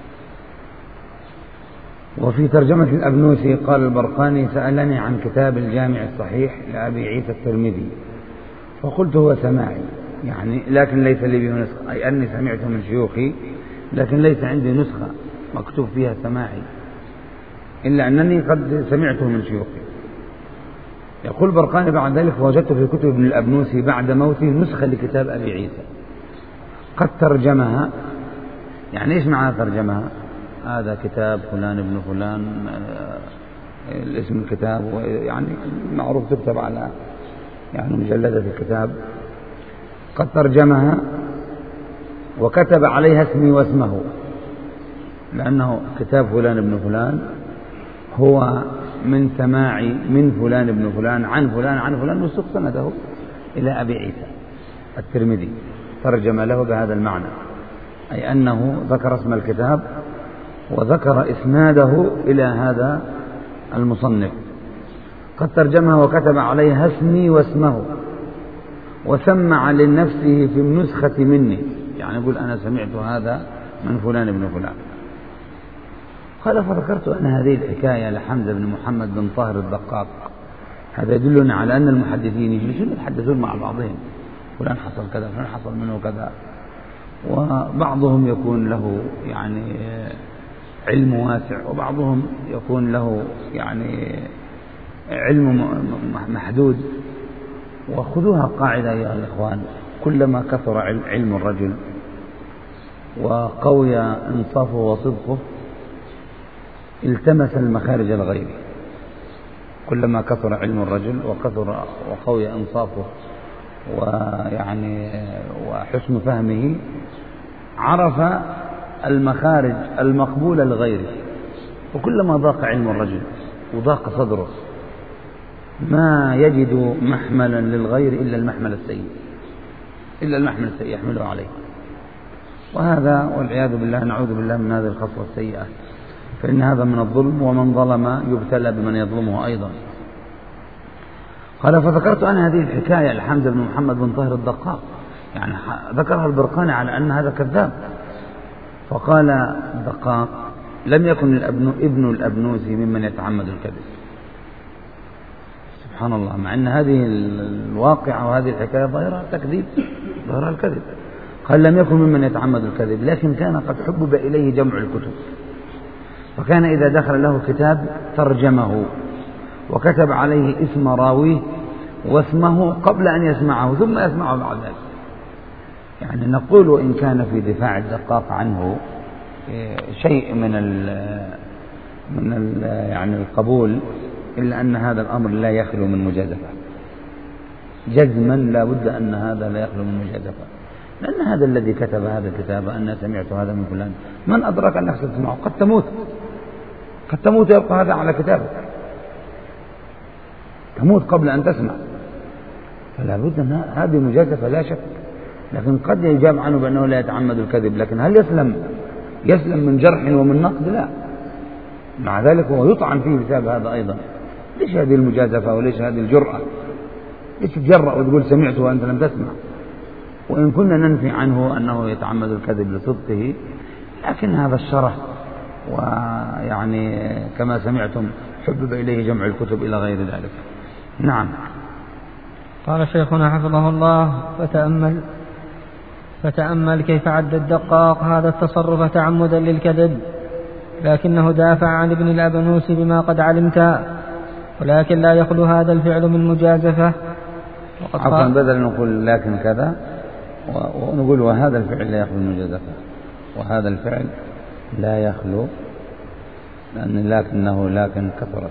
وفي ترجمة الأبنوسي قال البرقاني: سألني عن كتاب الجامع الصحيح لأبي عيسى الترمذي، فقلت هو سماعي، يعني لكن ليس لي به نسخة، أي أني سمعته من شيوخي لكن ليس عندي نسخة مكتوب فيها سماعي، إلا أنني قد سمعته من شيوخي. يقول برقاني: بعد ذلك وجدت في كتب ابن الأبنوسي بعد موته نسخة لكتاب أبي عيسى قد ترجمها. يعني إيش معنى ترجمها؟ هذا كتاب فلان ابن فلان، الاسم الكتاب يعني معروف تكتب على يعني مجلدة الكتاب، قد ترجمها وكتب عليها اسمي واسمه، لأنه كتاب فلان ابن فلان هو من سماعي من فلان ابن فلان عن فلان عن فلان، وسق سنده إلى أبي عيسى الترمذي، ترجم له بهذا المعنى، أي أنه ذكر اسم الكتاب وذكر إسناده إلى هذا المصنف. قد ترجمها وكتب عليها اسمي واسمه وسمع لنفسه في النسخة مني، يعني يقول أنا سمعت هذا من فلان ابن فلان. قال فذكرت أن هذه الحكاية لحمزة بن محمد بن طاهر الدقاق. هذا يدلنا على أن المحدثين يجلسون يتحدثون مع بعضهم، فلان حصل كذا فلان حصل منه كذا، وبعضهم يكون له يعني علم واسع وبعضهم يكون له يعني علم محدود. وخذوها قاعدة أيها الإخوان، كلما كثر علم الرجل وقوي إنصافه وصدقه التمس المخارج الغير. كلما كثر علم الرجل وكثر وقوي إنصافه ويعني وحسن فهمه عرف المخارج المقبولة لغيره. وكلما ضاق علم الرجل وضاق صدره ما يجد محملا للغير إلا المحمل السيء، إلا المحمل السيء يحمله عليه. وهذا والعياذ بالله نعوذ بالله من هذه الخصلة السيئة، فإن هذا من الظلم، ومن ظلم يبتلى بمن يظلمه أيضا. قال فذكرت أنا هذه الحكاية لحمزة بن محمد بن طاهر الدقاق، يعني ذكرها البرقاني على أن هذا كذاب. فقال الدقاق لم يكن الابن ابن الأبنوسي ممن يتعمد الكذب. سبحان الله، مع أن هذه الواقعة وهذه الحكاية ظاهرها التكذيب، ظاهرها الكذب. قال لم يكن ممن يتعمد الكذب، لكن كان قد حبب إليه جمع الكتب، فكان إذا دخل له كتاب ترجمه وكتب عليه اسم راويه واسمه قبل أن يسمعه ثم يسمعه بعد ذلك. يعني نقول وإن كان في دفاع الدقاق عنه شيء من ال من ال يعني القبول، إلا أن هذا الأمر لا يخلو من مجازفة، جزما لا بد أن هذا لا يخلو من مجازفة، لأن هذا الذي كتب هذا الكتاب أنا سمعت هذا من فلان، من أدرك أنك ستسمعه؟ قد تموت، قد تموت يبقى هذا على كتابك، تموت قبل أن تسمع، فلا بد أن هذه مجازفة لا شك. لكن قد يجاب عنه بأنه لا يتعمد الكذب، لكن هل يسلم يسلم من جرح ومن نقد؟ لا. مع ذلك هو يطعن فيه بسبب هذا أيضا. ليش هذه المجازفة وليش هذه الجرأة؟ ليش تجرأ وتقول سمعت وأنت لم تسمع؟ وإن كنا ننفي عنه أنه يتعمد الكذب لصدقه، لكن هذا الشرح ويعني كما سمعتم حبب إليه جمع الكتب إلى غير ذلك. نعم. قال شيخنا حفظه الله فتأمل فتأمل كيف عد الدقاق هذا التصرف تعمدا للكذب، لكنه دافع عن ابن الأبنوس بما قد علمت، ولكن لا يخلو هذا الفعل من مجازفة. عفوا، بدل نقول لكن كذا ونقول وهذا الفعل لا يخلو من مجازفة، وهذا الفعل لا يخلو، لأن لكنه لكن كثرت،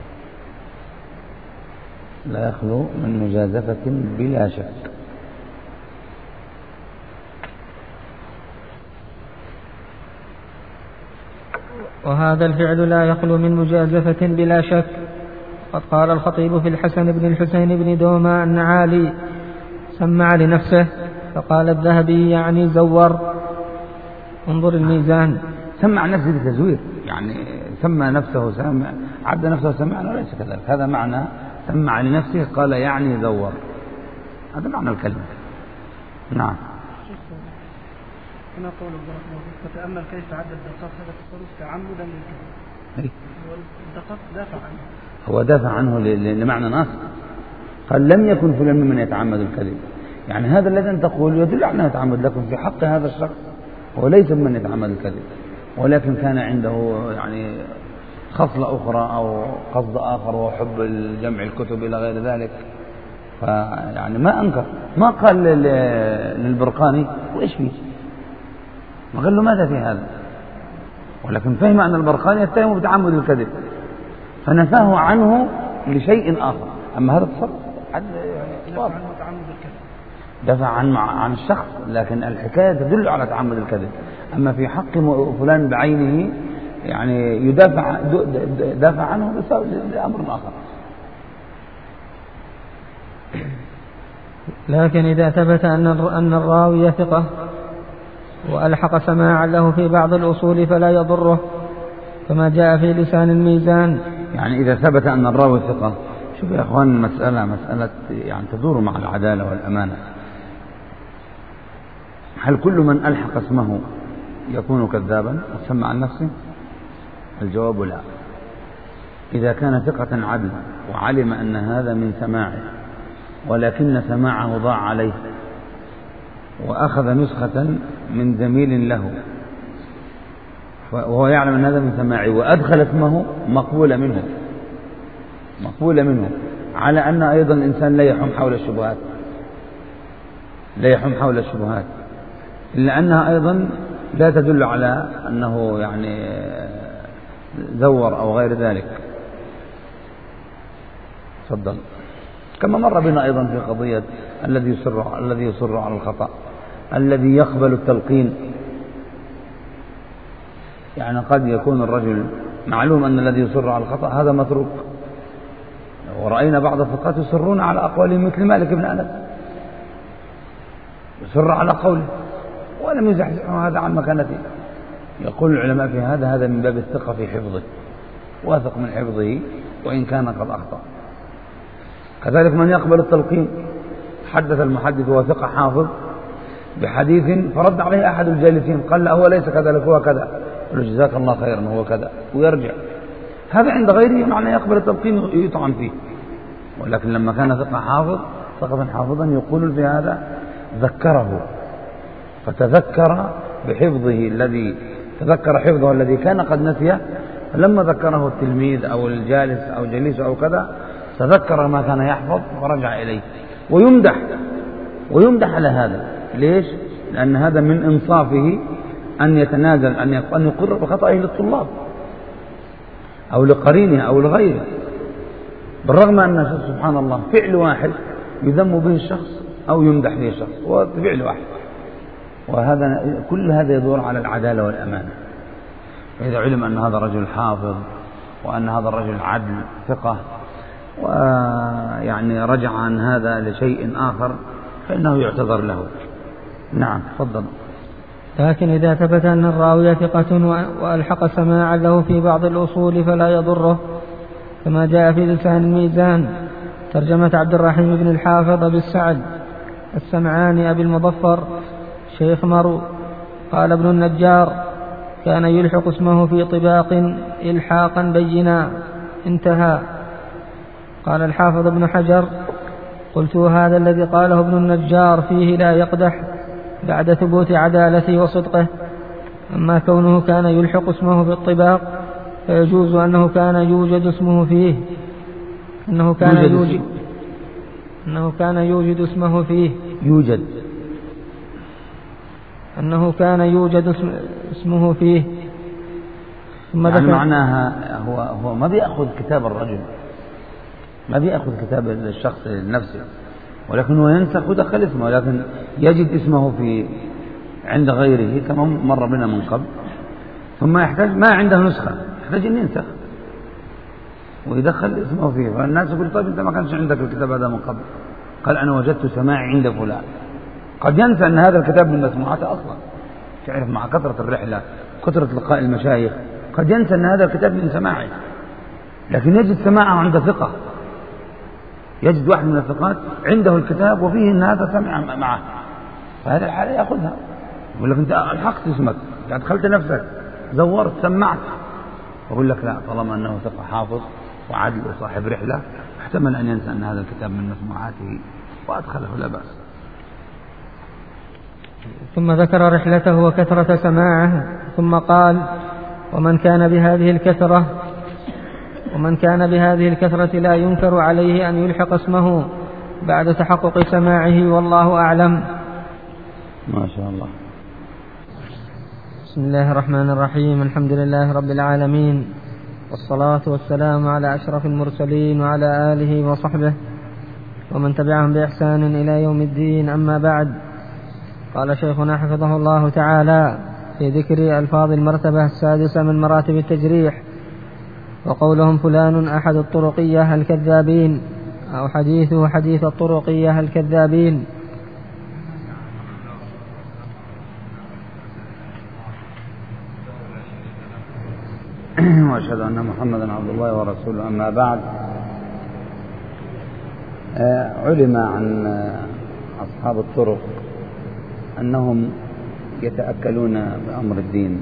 لا يخلو من مجازفة بلا شك. وهذا الفعل لا يخلو من مجازفة بلا شك. قد قال الخطيب في الحسن بن الحسين بن دوما النعالي سمع لنفسه، فقال الذهبي يعني زور. انظر الميزان. سمع نفسه بتزوير، يعني سمى نفسه سمع، عد نفسه سمعنا، وليس كذلك. هذا معنى سمع لنفسه، قال يعني زور، هذا معنى الكلمة. نعم. هنا قول فتأمل كيف عد الدقاق هذا التصرف تعمدا للكذب. الدقاق دافع عنه، هو دافع عنه لمعنى ناصر، قال لم يكن فلان ممن يتعمد الكذب، يعني هذا الذي أنت تقول يدل على أنه يتعمد، لكن في حق هذا الشخص هو ليس ممن يتعمد الكذب، ولكن كان عنده يعني خصلة أخرى أو قصد آخر وهو حب الجمع الكتب إلى غير ذلك. فيعني ما أنكر، ما قال للبرقاني وإيش فيه، ما قال له ماذا في هذا، ولكن فهم أن البرقاني يتهم بتعمد الكذب فنفاه عنه لشيء آخر. أما هذا التصرف دفع عنه تعمد الكذب، دفع عن عن الشخص، لكن الحكاية تدل على تعمد الكذب. أما في حق فلان بعينه يعني يدافع دافع عنه لأمر آخر. لكن إذا ثبت أن أن الراوي ثقة وألحق سماعا له في بعض الأصول فلا يضره، كما جاء في لسان الميزان. يعني إذا ثبت أن الراوي ثقة، شوف يا أخوان المسألة مسألة يعني تدور مع العدالة والأمانة. هل كل من ألحق اسمه يكون كذابا وسمى عن نفسه؟ الجواب لا. إذا كان ثقة عدل وعلم أن هذا من سماعه ولكن سماعه ضاع عليه وأخذ نسخة من زميل له وهو يعلم أن هذا من سماعه وأدخل اسمه مقبول منه مقبول منه على أن أيضا الإنسان لا يحوم حول الشبهات لا يحوم حول الشبهات إلا أنها أيضا لا تدل على أنه يعني زور أو غير ذلك. تفضل. كما مر بنا أيضا في قضية الذي يصر الذي يصر على الخطأ، الذي يقبل التلقين. يعني قد يكون الرجل معلوم أن الذي يصر على الخطأ هذا متروك، ورأينا بعض الفقهاء يصرون على أقوالهم مثل مالك بن أنس يصر على قوله ولم يزحزحه هذا عن مكانته. يقول العلماء في هذا هذا من باب الثقة في حفظه، واثق من حفظه وإن كان قد أخطأ. كذلك من يقبل التلقين، حدث المحدث وثقة حافظ بحديث فرد عليه أحد الجالسين قال لا هو ليس كذلك هو كذا، قال جزاك الله خيرا هو كذا ويرجع. هذا عند غيره معنى يقبل التلقين يطعن فيه. ولكن لما كان ثقة حافظ ثقة حافظا يقول في هذا ذكره، فتذكر بحفظه الذي تذكر حفظه الذي كان قد نسيه، فلما ذكره التلميذ أو الجالس أو جليسه أو كذا تذكر ما كان يحفظ ورجع إليه. ويمدح ويمدح على هذا. ليش؟ لأن هذا من إنصافه أن يتنازل أن يقر بخطئه للطلاب أو لقرينه أو لغيره، بالرغم أن سبحان الله فعل واحد يذم به الشخص أو يمدح به الشخص وفعل واحد. وهذا كل هذا يدور على العدالة والأمانة. فإذا علم أن هذا رجل حافظ وأن هذا الرجل عدل ثقة ويعني رجع عن هذا لشيء آخر فإنه يعتذر له. نعم تفضل. لكن إذا ثبت أن الراوي ثقة وألحق سماعا له في بعض الأصول فلا يضره، كما جاء في لسان الميزان ترجمة عبد الرحيم بن الحافظ بالسعد السمعاني أبي المظفر شيخ مرو. قال ابن النجار كان يلحق اسمه في طباق إلحاقا بينا، انتهى. قال الحافظ ابن حجر قلت هذا الذي قاله ابن النجار فيه لا يقدح بعد ثبوت عدالته وصدقه. أما كونه كان يلحق اسمه في الطباق فيجوز أنه كان يوجد اسمه فيه أنه كان يوجد أنه كان يوجد اسمه فيه يوجد أنه كان يوجد اسمه فيه. ثم يعني معناها هو هو ما بيأخذ كتاب الرجل، ما بيأخذ كتاب الشخص لنفسه، ولكن هو ينسخ ودخل اسمه، ولكن يجد اسمه في عند غيره كما مر بنا من قبل، ثم يحتاج ما عنده نسخة يحتاج أن ينسخ ويدخل اسمه فيه. فالناس يقول طيب أنت ما كانش عندك الكتاب هذا من قبل، قال أنا وجدت سماعي عند فلان. قد ينسى أن هذا الكتاب من مسموعاته أصلا، تعرف مع كثرة الرحلة كثرة لقاء المشايخ قد ينسى أن هذا الكتاب من سماعي، لكن يجد سماعه عند ثقة، يجد واحد من الثقات عنده الكتاب وفيه أن هذا سمع معه، فهذا الحالة يأخذها. يقول لك أنت ألحقت اسمك، أدخلت نفسك، زورت، سمعت. يقول لك لا، طالما أنه ثقة حافظ وعدل وصاحب رحلة احتمل أن ينسى أن هذا الكتاب من مسموعاته وأدخله لا بأس. ثم ذكر رحلته وكثرة سماعه، ثم قال ومن كان بهذه الكثرة ومن كان بهذه الكثرة لا ينكر عليه أن يلحق اسمه بعد تحقق سماعه، والله أعلم. ما شاء الله. بسم الله الرحمن الرحيم. الحمد لله رب العالمين، والصلاة والسلام على أشرف المرسلين وعلى آله وصحبه ومن تبعهم بإحسان إلى يوم الدين. أما بعد، قال شيخنا حفظه الله تعالى في ذكر ألفاظ المرتبة السادسة من مراتب التجريح: وقولهم فلان أحد الطرقية الكذابين، أو حديثه حديث الطرقية الكذابين. وأشهد أن محمدا عبد الله ورسوله. أما بعد، علم عن أصحاب الطرق أنهم يتأكلون بأمر الدين،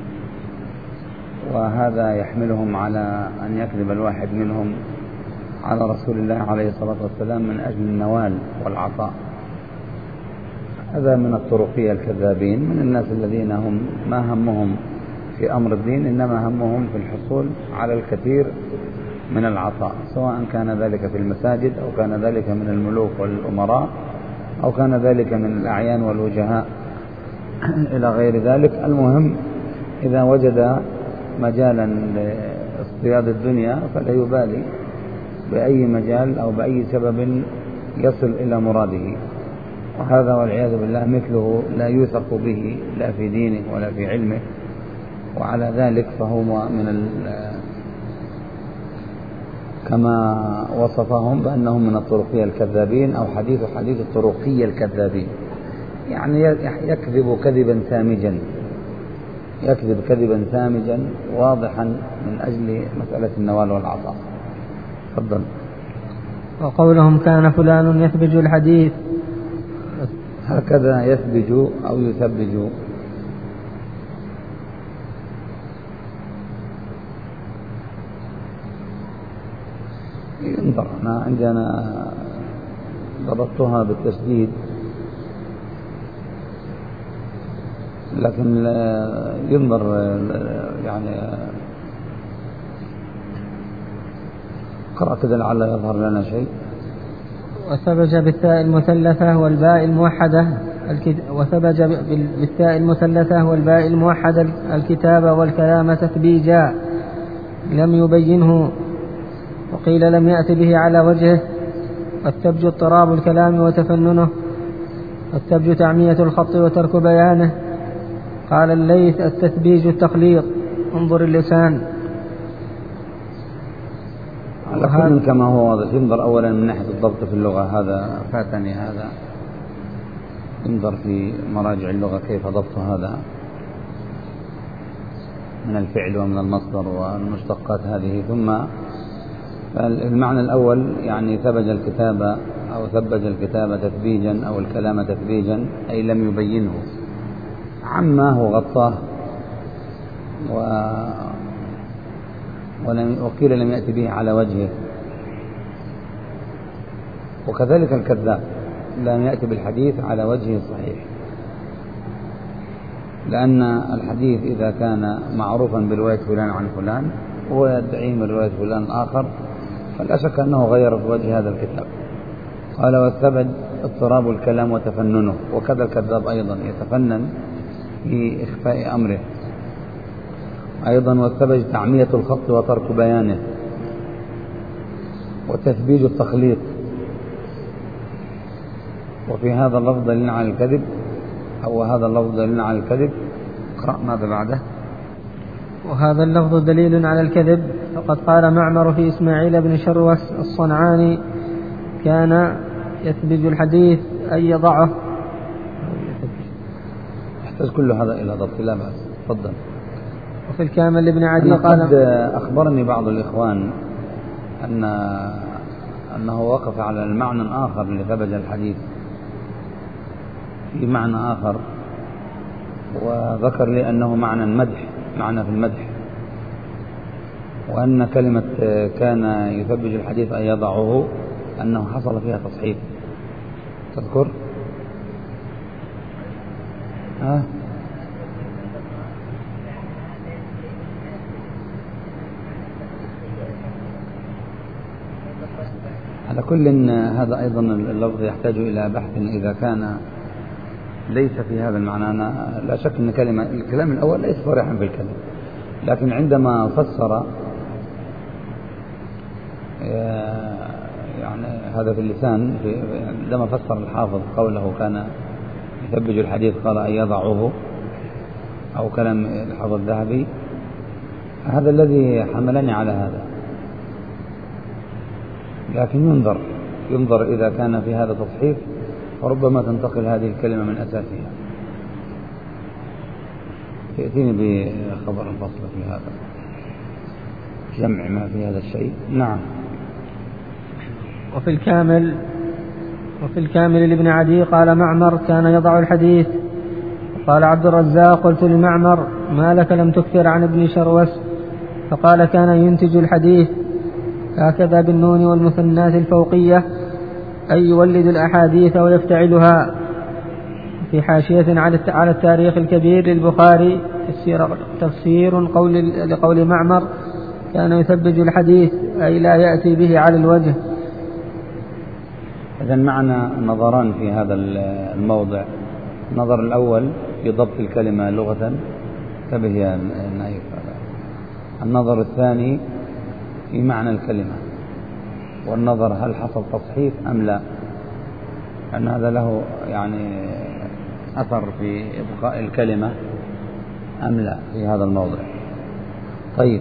وهذا يحملهم على أن يكذب الواحد منهم على رسول الله عليه الصلاة والسلام من أجل النوال والعطاء. هذا من الطرقية الكذابين، من الناس الذين هم ما همهم في أمر الدين، إنما همهم في الحصول على الكثير من العطاء، سواء كان ذلك في المساجد أو كان ذلك من الملوك والأمراء أو كان ذلك من الأعيان والوجهاء إلى غير ذلك. المهم، إذا وجد مجالا لاصطياد الدنيا فلا يبالي بأي مجال أو بأي سبب يصل إلى مراده، وهذا والعياذ بالله مثله لا يوثق به لا في دينه ولا في علمه، وعلى ذلك فهو من ال كما وصفهم بأنهم من الطرقية الكذابين، أو حديث حديث الطرقية الكذابين، يعني يكذب كذبا سامجا، يكذب كذبا سامجا واضحا من أجل مسألة النوال والعطاء. تفضل. وقولهم كان فلان يثبج الحديث، هكذا يثبج أو يثبج. ينظر، أنا عندنا ضبطتها بالتشديد، لكن ينظر يعني قرأ كذا لعل يظهر لنا شيء. وثبج بالتاء المثلثة والباء الموحدة وثبج بالتاء المثلثة والباء الموحدة الكتاب والكلام تثبيجا لم يبينه، وقيل لم يأت به على وجهه. والثبج اضطراب الكلام وتفننه، والثبج تعمية الخط وترك بيانه. قال الليث: التثبيج التخليط، انظر اللسان. على كل كما هو واضح. ينظر أولا من ناحية الضبط في اللغة، هذا فاتني هذا، ينظر في مراجع اللغة كيف ضبط هذا من الفعل ومن المصدر والمشتقات هذه. ثم المعنى الأول يعني ثبج الكتاب أو ثبج الكتاب تثبيجا أو الكلام تثبيجا، أي لم يبينه، عماه وغطاه، و... ولم... وقيل لم يأتي به على وجهه. وكذلك الكذاب لم يأتي بالحديث على وجهه الصحيح، لأن الحديث إذا كان معروفا برواية فلان عن فلان ويدعيه من رواية فلان آخر فلا شك أنه غير في وجه هذا الكتاب. قال: والثبج اضطراب الكلام وتفننه. وكذا الكذاب أيضا يتفنن في إخفاء أمره. أيضا والثبج تعمية الخط وترك بيانه. وتثبيج التخليط. وفي هذا اللفظ دليل على الكذب، أو هذا اللفظ دليل على الكذب. اقرأ ماذا بعده. وهذا اللفظ دليل على الكذب، فقد قال معمر في إسماعيل بن شروس الصنعاني: كان يثبج الحديث أي يضعه. يحتاج كل هذا إلى ضبط، لا بأس. تفضل. وفي الكامل لابن عدي قال: قد أخبرني بعض الإخوان أن أنه وقف على المعنى الآخر لثبج الحديث، في معنى آخر، وذكر لي أنه معنى المدح، معنى في المدح، وأن كلمة كان يثبج الحديث أن يضعه أنه حصل فيها تصحيف. تذكر؟ ها؟ على كل هذا أيضا اللفظ يحتاج إلى بحث إذا كان ليس في هذا المعنى. أنا لا شك أن كلمة الكلام الأول ليس صريحا في الكلام، لكن عندما فسر يعني هذا في اللسان، عندما فسر الحافظ قوله كان يثبج الحديث قال أن يضعه، أو كلام الحافظ الذهبي، هذا الذي حملني على هذا. لكن ينظر ينظر إذا كان في هذا تصحيف فربما تنتقل هذه الكلمة من أساسها. يأتيني بخبر الفصل في هذا، جمع ما في هذا الشيء. نعم. وفي الكامل وفي الكامل لابن عدي قال معمر كان يضع الحديث. قال عبد الرزاق قلت لمعمر ما لك لم تكثر عن ابن شروس؟ فقال كان ينتج الحديث هكذا بالنون والمثنات الفوقية، أي يولد الأحاديث ويفتعلها. في حاشية على التاريخ الكبير للبخاري تفسير قول لقول معمر كان يثبج الحديث أي لا يأتي به على الوجه. إذن معنا نظران في هذا الموضع. النظر الأول في ضبط الكلمة لغة، انتبه يا نايف. النظر الثاني في معنى الكلمة، والنظر هل حصل تصحيف أم لا، أن هذا له يعني أثر في إبقاء الكلمة أم لا في هذا الموضع. طيب.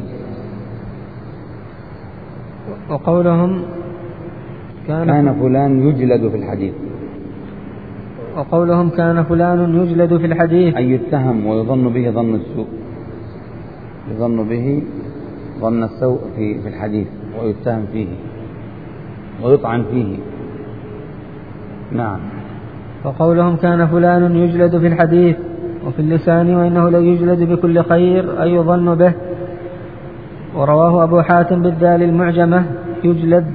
وقولهم كان, كان فلان يجلد في الحديث. وقولهم كان فلان يجلد في الحديث أي يتهم ويظن به ظن السوء، يظن به ظن السوء في في الحديث ويتهم فيه ويطعن فيه. نعم. وقولهم كان فلان يجلد في الحديث وفي اللسان وإنه لا يجلد بكل خير أي يظن به. ورواه أبو حاتم بالذال المعجمة يجلد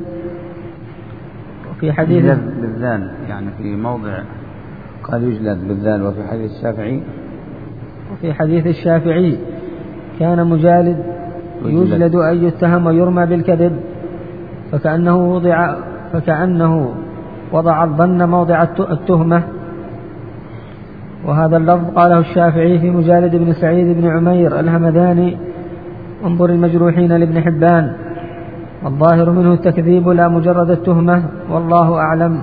في حديث يجلد بالذال، يعني في موضع قال يجلد بالذال. وفي حديث الشافعي وفي حديث الشافعي كان مجالد يجلد أن يتهم ويرمى بالكذب، فكأنه وضع فكأنه وضع الظن موضع التهمة. وهذا اللفظ قاله الشافعي في مجالد بن سعيد بن عمير الهمداني، انظر المجروحين لابن حبان. الظاهر منه التكذيب لا مجرد التهمة، والله أعلم.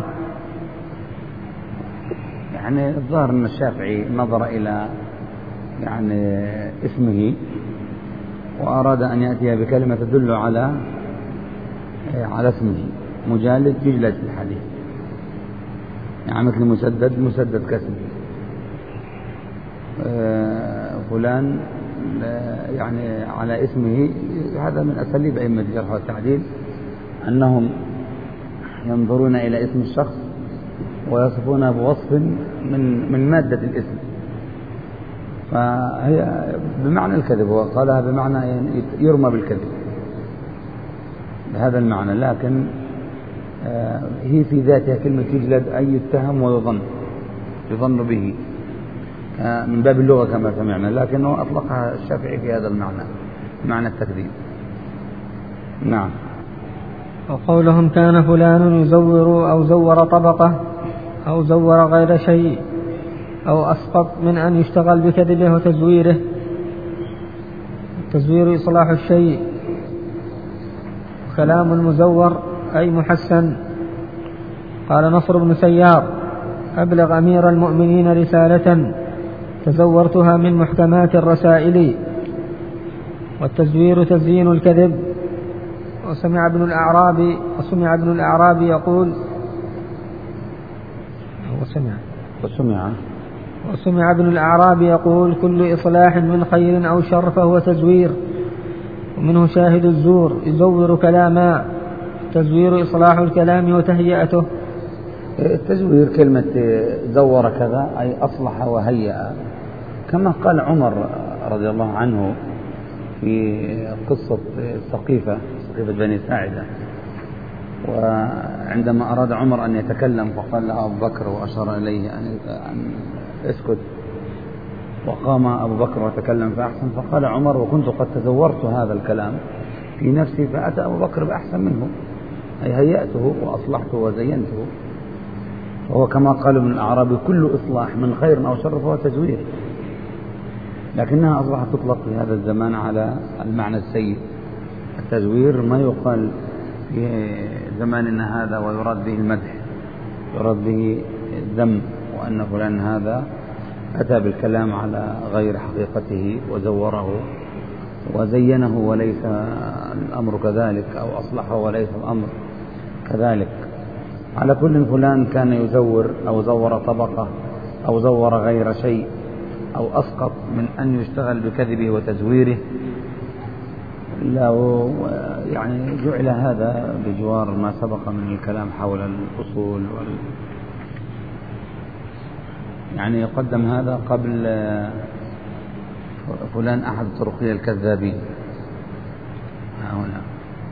يعني الظاهر أن الشافعي نظر إلى يعني اسمه وأراد أن يأتي بكلمة تدل على على اسمه. مجالد يجلد في الحديث، يعني مثل مسدد مسدد كاسمه. فلان يعني على اسمه. هذا من أساليب أئمة الجرح والتعديل أنهم ينظرون إلى اسم الشخص ويصفونه بوصف من من مادة الاسم، فهي بمعنى الكذب، وقالها بمعنى يرمى بالكذب بهذا المعنى. لكن هي في ذاتها كلمة يجلد أي يتهم ويظن يظن به من باب اللغة كما سمعنا، لكنه أطلقها الشافعي في هذا المعنى، معنى التكذيب. نعم. وقولهم كان فلان يزور أو زور طبقة أو زور غير شيء أو أسقط من أن يشتغل بكذبه وتزويره. التزوير إصلاح الشيء. كلام المزور أي محسن. قال نصر بن سيار أبلغ أمير المؤمنين رسالة تزورتها من محكمات الرسائل. والتزوير تزيين الكذب. وسمع ابن الأعرابي وسمع ابن الأعرابي يقول وسمع وسمع وسمع ابن الأعرابي يقول كل إصلاح من خير أو شر فهو تزوير. ومنه شاهد الزور يزور كلاما. تزوير إصلاح الكلام وتهيئته. التزوير كلمة زور كذا أي أصلح وهيئ، كما قال عمر رضي الله عنه في قصة السقيفة سقيفة بني ساعدة، وعندما أراد عمر أن يتكلم فقال له أبو بكر وأشار إليه أن اسكت، وقام أبو بكر وتكلم فأحسن، فقال عمر وكنت قد تزورت هذا الكلام في نفسي فأتى أبو بكر بأحسن منه، أي هيأته وأصلحته وزينته. وهو كما قالوا من الأعراب كل إصلاح من خير أو شر فهو تزوير، لكنها أصبحت تطلق في هذا الزمان على المعنى السيء. التزوير ما يقال في زماننا هذا ويراد به المدح، يراد به الذم، وأن فلان هذا أتى بالكلام على غير حقيقته وزوره وزينه وليس الأمر كذلك، أو أصلحه وليس الأمر كذلك. على كل فلان كان يزور أو زور طبقة أو زور غير شيء أو أسقط من أن يشتغل بكذبه وتزويره، لو يعني جعل هذا بجوار ما سبق من الكلام حول الأصول وال يعني يقدم هذا قبل فلان أحد طرقية الكذابين هنا،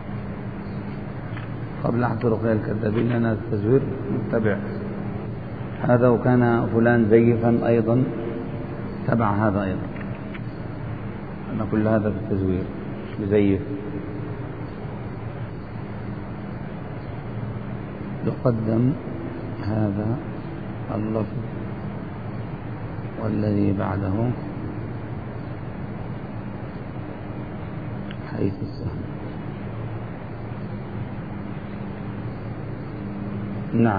قبل أحد طرقية الكذابين لأن التزوير متبع هذا، وكان فلان زيفا أيضا تبع هذا أيضا، أن كل هذا في التزوير يزيف. يقدم هذا اللفظ والذي بعده حيث السهم. نعم.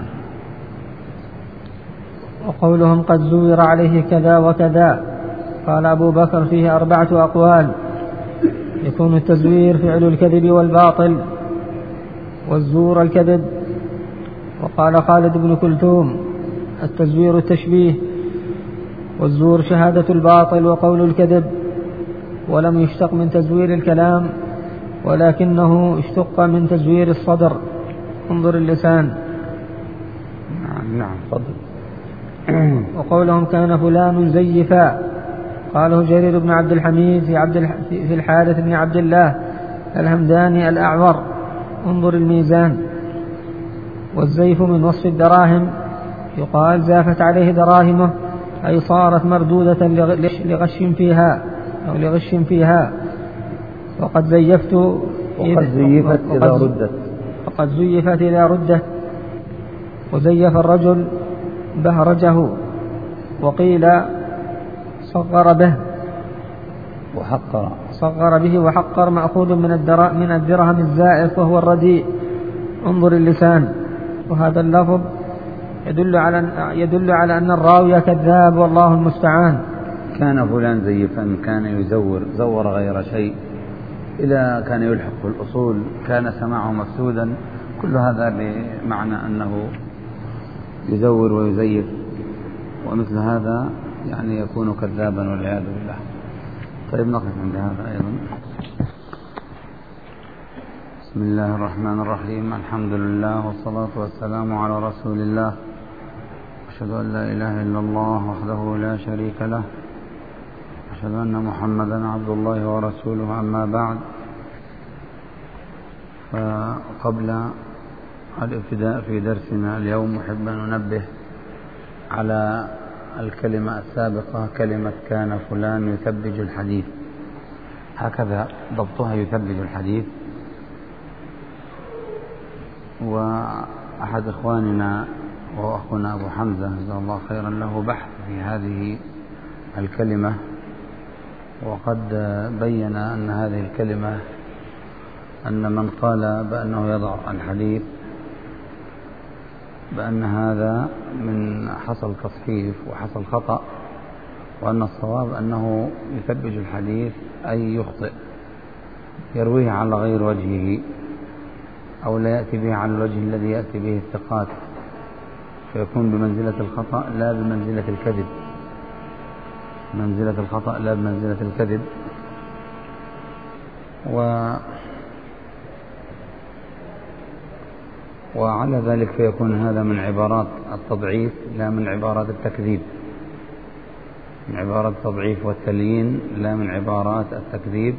وقولهم قد زور عليه كذا وكذا، قال أبو بكر فيه أربعة أقوال: يكون التزوير فعل الكذب والباطل، والزور الكذب. وقال خالد بن كلثوم: التزوير التشبيه، والزور شهادة الباطل وقول الكذب. ولم يشتق من تزوير الكلام، ولكنه اشتق من تزوير الصدر. انظر اللسان. نعم نعم فضل. وقولهم كان فلان زيفا، قاله جرير بن عبد الحميد في, عبد الح... في الحارث بن عبد الله الهمداني الأعور. انظر الميزان. والزيف من وصف الدراهم، يقال زافت عليه دراهمه، أي صارت مردودة لغش فيها أو لغش فيها. وقد زيفت وقد زيفت إذا ردت وقد زيفت إذا ردت. وزيف الرجل بهرجه، وقيل صغر به وحقر صغر به وحقر، مأخوذ من الدرهم من الدرهم الزائف وهو الرديء. انظر اللسان. وهذا اللفظ يدل على يدل على أن الراوي كذاب، والله المستعان. كان فلان زيفا، كان يزور زور غير شيء، إلى كان يلحق الأصول، كان سماعه مفسودا، كل هذا بمعنى أنه يزور ويزيف، ومثل هذا يعني يكون كذابا والعياذ بالله. طيب نقف عند هذا أيضا. بسم الله الرحمن الرحيم، الحمد لله والصلاة والسلام على رسول الله، أشهد أن لا إله إلا الله وحده لا شريك له، أشهد أن محمدا عبد الله ورسوله. أما بعد، فقبل الابتداء في درسنا اليوم أحب أن ننبه على الكلمة السابقة، كلمة كان فلان يثبج الحديث، هكذا ضبطها، يثبج الحديث. وأحد إخواننا وأخونا أبو حمزة جزاه الله خيرا له بحث في هذه الكلمة، وقد بين أن هذه الكلمة أن من قال بأنه يضع الحديث بأن هذا من حصل تصحيف وحصل خطأ، وأن الصواب أنه يثبج الحديث أي يخطئ، يرويه على غير وجهه، أو لا يأتي به على الوجه الذي يأتي به الثقات، فيكون بمنزلة الخطأ لا بمنزلة الكذب، منزلة الخطأ لا بمنزلة الكذب. و وعلى ذلك فيكون هذا من عبارات التضعيف لا من عبارات التكذيب، من عبارات التضعيف والتليين لا من عبارات التكذيب.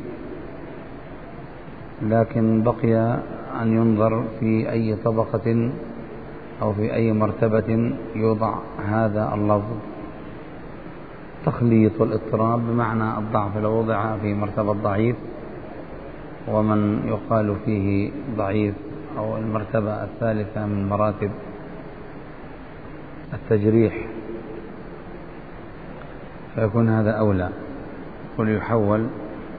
لكن بقي أن ينظر في أي طبقة أو في أي مرتبة يوضع هذا اللفظ. تخليط والاضطراب بمعنى الضعف لو وضع في مرتبة ضعيف، ومن يقال فيه ضعيف أو المرتبة الثالثة من مراتب التجريح فيكون هذا أولى، وليحول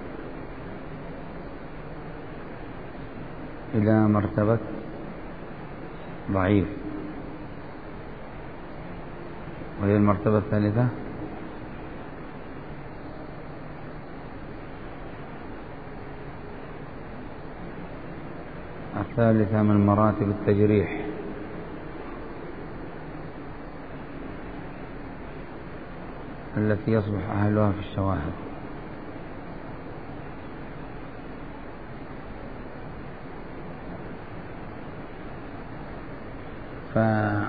إلى مرتبة ضعيف، وهي المرتبة الثالثة الثالثة من مراتب التجريح، التي يصبح أهلها في الشواهد. ف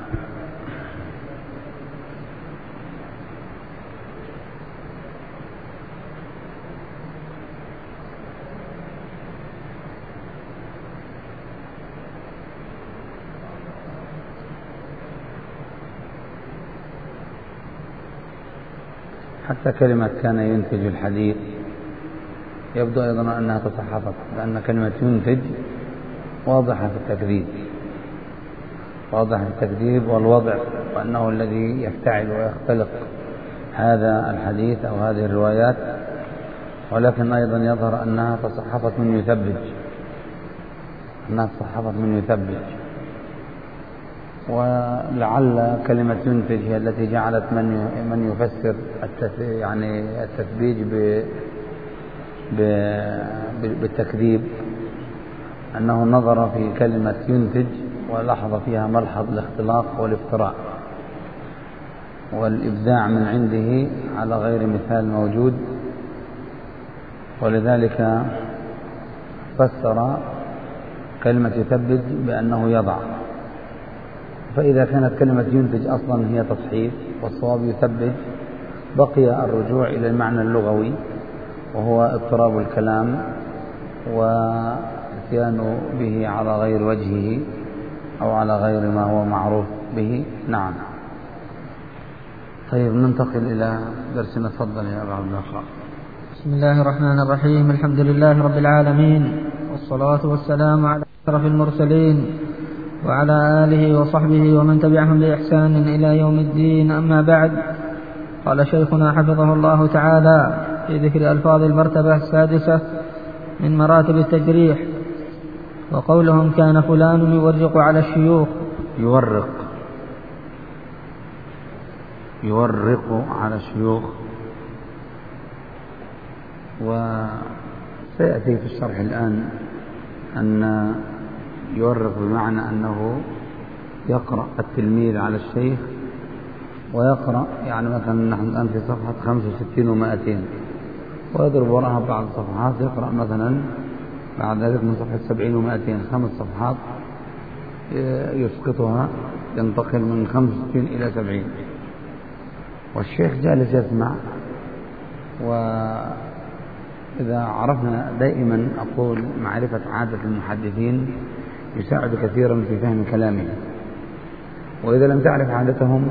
حتى كلمة كان ينتج الحديث يبدو أيضا أنها تصحفت، لأن كلمة ينتج واضحة في التكذيب، واضح في التكذيب والوضع، وأنه الذي يفتعل ويختلق هذا الحديث أو هذه الروايات، ولكن أيضا يظهر أنها تصحفت من يثبج، أنها تصحفت من يثبج. ولعل كلمة ينتج هي التي جعلت من من يفسر يعني التثبيج بالتكذيب أنه نظر في كلمة ينتج ولاحظ فيها ملحظ الاختلاق والافتراء والإبداع من عنده على غير مثال موجود، ولذلك فسر كلمة يثبج بأنه يضع. فإذا كانت كلمة ينتج أصلا هي تصحيف والصواب يثبج، بقي الرجوع إلى المعنى اللغوي وهو اضطراب الكلام والاتيان به على غير وجهه أو على غير ما هو معروف به. نعم. طيب ننتقل إلى درسنا. تفضل يا أبا عبد الله. بسم الله الرحمن الرحيم. الحمد لله رب العالمين، والصلاة والسلام على أشرف المرسلين وعلى آله وصحبه ومن تبعهم بإحسان إلى يوم الدين. أما بعد، قال شيخنا حفظه الله تعالى في ذكر ألفاظ المرتبة السادسة من مراتب التجريح، وقولهم كان فلان يورق على الشيوخ. يورق يورق على الشيوخ، وسيأتي في الشرح الآن أن يورق بمعنى أنه يقرأ التلميذ على الشيخ ويقرأ، يعني مثلا نحن الآن في صفحة خمسة وستين ومائتين، ويضرب وراءها بعض الصفحات يقرأ مثلا بعد ذلك من صفحة سبعين ومائتين خمس صفحات يسقطها، ينتقل من خمسة وستين إلى سبعين، والشيخ جالس يسمع. وإذا عرفنا دائما، أقول معرفة عادة المحدثين يساعد كثيرا في فهم كلامهم، وإذا لم تعرف عادتهم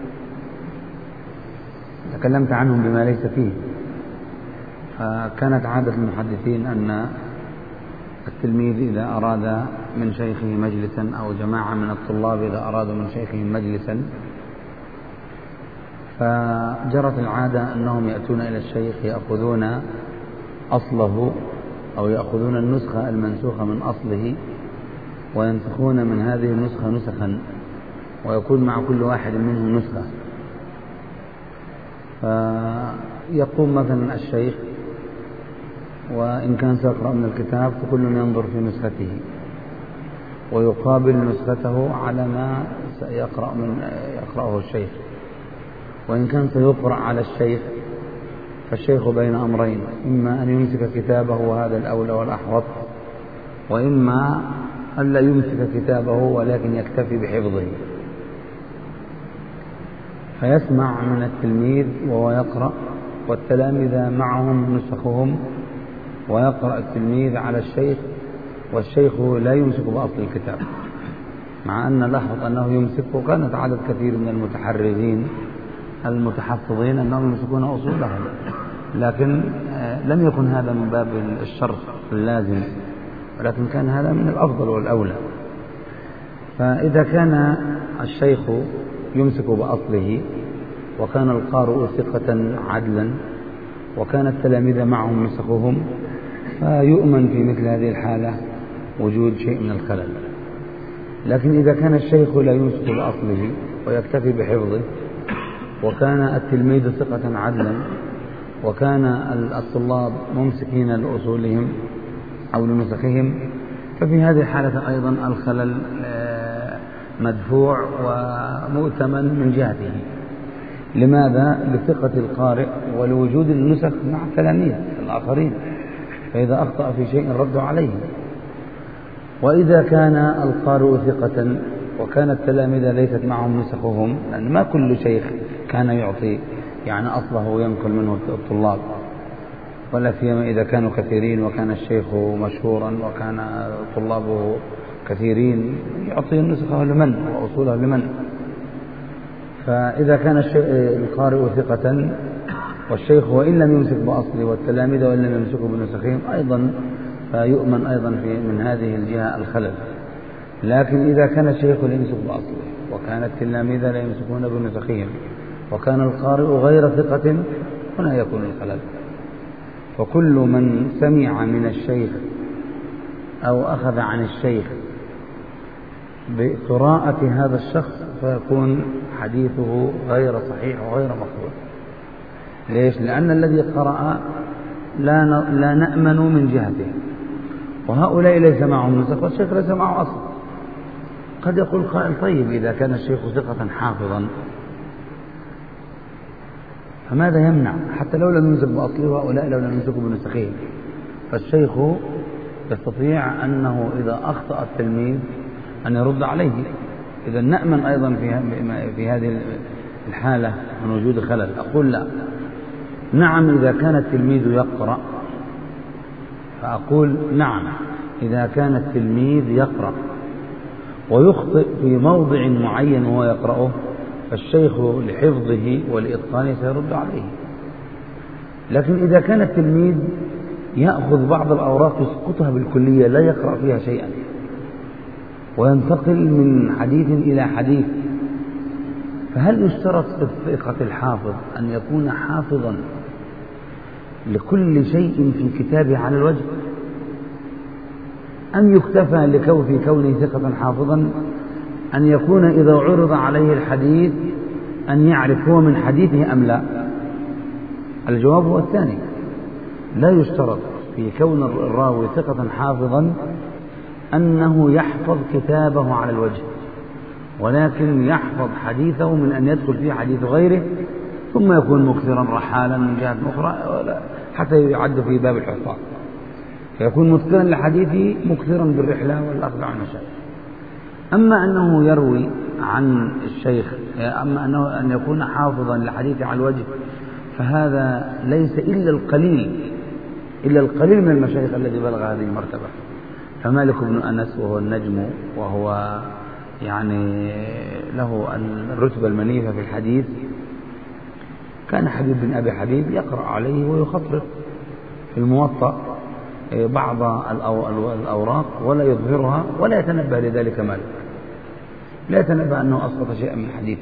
تكلمت عنهم بما ليس فيه. فكانت عادة المحدثين أن التلميذ إذا أراد من شيخه مجلسا أو جماعة من الطلاب إذا أرادوا من شيخهم مجلسا، فجرت العادة أنهم يأتون إلى الشيخ يأخذون أصله أو يأخذون النسخة المنسوخة من أصله وينسخون من هذه النسخة نسخا، ويكون مع كل واحد منهم نسخة. فيقوم مثلا الشيخ وإن كان سيقرأ من الكتاب فكل ينظر في نسخته ويقابل نسخته على ما سيقرأ من يقرأه الشيخ، وإن كان سيقرأ على الشيخ فالشيخ بين أمرين، إما أن يمسك كتابه وهذا الأولى والأحوط، وإما أن لا يمسك كتابه ولكن يكتفي بحفظه، فيسمع من التلميذ وهو يقرأ، والتلامذة معهم نسخهم، ويقرأ التلميذ على الشيخ والشيخ لا يمسك بأصل الكتاب، مع أن لاحظ أنه يمسك. وكانت عدد كثير من المتحررين المتحفظين أنهم يمسكون أصولهم، لكن لم يكن هذا من باب الشرط اللازم، ولكن كان هذا من الأفضل والأولى. فإذا كان الشيخ يمسك بأصله، وكان القارئ ثقة عدلا، وكان التلاميذ معهم نسخهم، فيؤمن في مثل هذه الحالة وجود شيء من الخلل. لكن إذا كان الشيخ لا يمسك بأصله ويكتفي بحفظه، وكان التلميذ ثقة عدلا، وكان الطلاب ممسكين لأصولهم أو لنسخهم، ففي هذه الحالة أيضا الخلل مدفوع ومؤتمن من جهته. لماذا؟ لثقة القارئ ولوجود النسخ مع التلاميذ الآخرين، فإذا أخطأ في شيء ردوا عليه. وإذا كان القارئ ثقة وكان التلاميذ ليست معهم نسخهم، لأن ما كل شيخ كان يعطي يعني أصله ينقل منه الطلاب، ولا سيما إذا كانوا كثيرين وكان الشيخ مشهورا وكان طلابه كثيرين، يعطي نسخه لمن وأصوله لمن. فإذا كان القارئ ثقة والشيخ وإن لم يمسك بأصله والتلاميذ وإن لم يمسكوا بنسخهم أيضا، فيؤمن أيضا في من هذه الجهة الخلل. لكن إذا كان الشيخ لا يمسك بأصله وكان التلاميذ لا يمسكون بنسخهم وكان القارئ غير ثقة، هنا يكون الخلل. فكل من سمع من الشيخ أو أخذ عن الشيخ بقراءة هذا الشخص فيكون حديثه غير صحيح وغير مقبول. ليش؟ لأن الذي قرأ لا لا نأمن من جهته، وهؤلاء ليس معهم نسخ والشيخ ليس معه أصل. قد يقول قائل: طيب إذا كان الشيخ ثقة حافظا فماذا يمنع حتى لو لم يمسك بأصله وهؤلاء لو لم يمسكوا بنسخهم؟ فالشيخ يستطيع أنه إذا أخطأ التلميذ أن يرد عليه. إذا نأمن أيضا في في هذه الحالة من وجود خلل. أقول لا، نعم إذا كان التلميذ يقرأ، فأقول نعم إذا كان التلميذ يقرأ ويخطئ في موضع معين وهو يقرأه، فالشيخ لحفظه ولإتقانه سيرد عليه. لكن إذا كان التلميذ يأخذ بعض الأوراق يسقطها بالكلية لا يقرأ فيها شيئا وينتقل من حديث إلى حديث، فهل يشترط في ثقة الحافظ أن يكون حافظا لكل شيء في كتابه على الوجه، أم يكتفى لكون في كونه ثقة حافظا أن يكون إذا عرض عليه الحديث أن يعرف هو من حديثه أم لا؟ الجواب هو الثاني. لا يشترط في كون الراوي ثقة حافظا أنه يحفظ كتابه على الوجه، ولكن يحفظ حديثه من أن يدخل فيه حديث غيره ثم يكون مكثرا رحالا من جهة أخرى حتى يعد في باب الحفاظ، فيكون متقنا لحديثه مكثرا بالرحلة والأخذ عن المشايخ. أما أنه يروي عن الشيخ، أما أنه أن يكون حافظا لحديثه على الوجه، فهذا ليس إلا القليل إلا القليل من المشايخ الذي بلغ هذه المرتبة. فمالك بن أنس وهو النجم وهو يعني له الرتبة المنيفة في الحديث، كان حبيب بن أبي حبيب يقرأ عليه ويخطط في الموطأ بعض الأوراق ولا يظهرها ولا يتنبه لذلك مالك، لا يتنبه أنه أسقط شيئا من حديثه.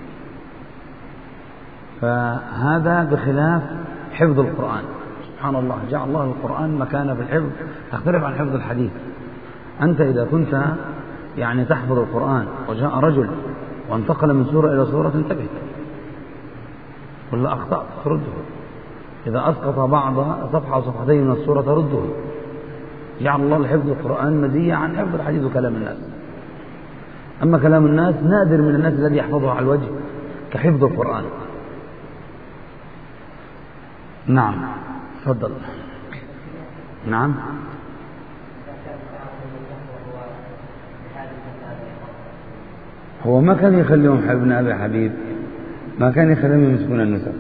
فهذا بخلاف حفظ القرآن. سبحان الله، جعل الله القرآن مكانه في الحفظ تختلف عن حفظ الحديث. أنت إذا كنت يعني تحفظ القرآن وجاء رجل وانتقل من سورة إلى سورة انتبه، ولا أخطأ ترده، إذا أسقط بعض صفحة أو صفحتين من السورة ترده. جعل الله لحفظ القرآن مزية عن حفظ الحديث وكلام الناس. أما كلام الناس نادر من الناس الذي يحفظه على الوجه كحفظ القرآن. نعم، تفضل. نعم، هو ما كان يخليهم ابن أبي حبيب، ما كان يخليهم يمسكون النسب.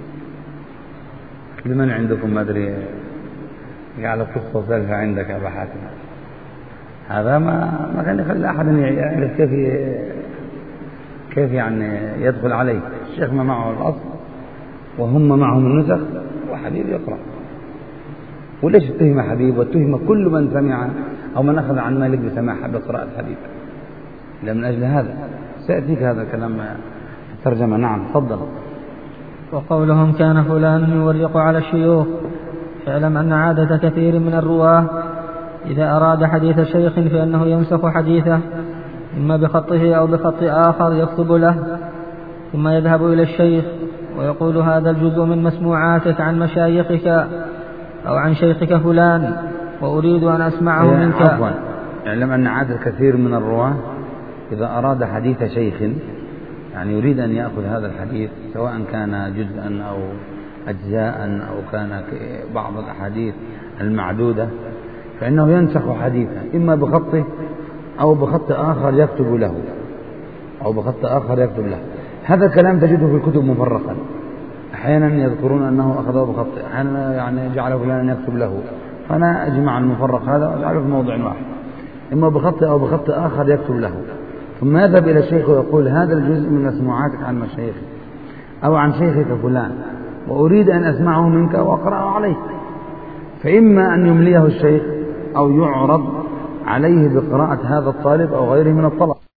لمن عندكم ما أدري قاعد قصة سالفة عندك يا أبا حاتم، هذا ما ما كان يخلي أحد يعرف كيف كيف يعني يدخل عليه. الشيخ ما معه الأصل وهم معهم النسخ وحبيب يقرأ. وليش اتهم حبيب واتهم كل من سمع أو من أخذ عن مالك بسماع بقراءة حبيب؟ إلا من أجل هذا. سيأتيك هذا الكلام ترجمة. نعم تفضل. وقولهم كان فلان يورق على الشيوخ، فاعلم أن عادة كثير من الرواه إذا أراد حديث شيخ فإنه يمسح حديثه إما بخطه أو بخط آخر يكتب له، ثم يذهب إلى الشيخ ويقول هذا الجزء من مسموعاتك عن مشايخك أو عن شيخك فلان وأريد أن أسمعه منك. عفوا، اعلم أن عادة كثير من الرواه إذا أراد حديث شيخ، يعني يريد أن يأخذ هذا الحديث سواء كان جزءا أو أجزاء أو كان بعض الأحاديث المعدودة، فإنه ينسخ حديثه إما بخطه أو بخط آخر يكتب له أو بخط آخر يكتب له. هذا الكلام تجده في الكتب مفرقا، أحيانا يذكرون أنه أخذه بخطه، أحيانا يعني جعل فلانا يكتب له، فأنا أجمع المفرق هذا وأجعله في موضع واحد، إما بخط أو بخط آخر يكتب له، ثم يذهب إلى الشيخ ويقول هذا الجزء من مسموعاتك عن مشايخك أو عن شيخك فلان وأريد أن أسمعه منك وأقرأه عليه، فإما أن يمليه الشيخ أو يعرض عليه بقراءة هذا الطالب أو غيره من الطلب.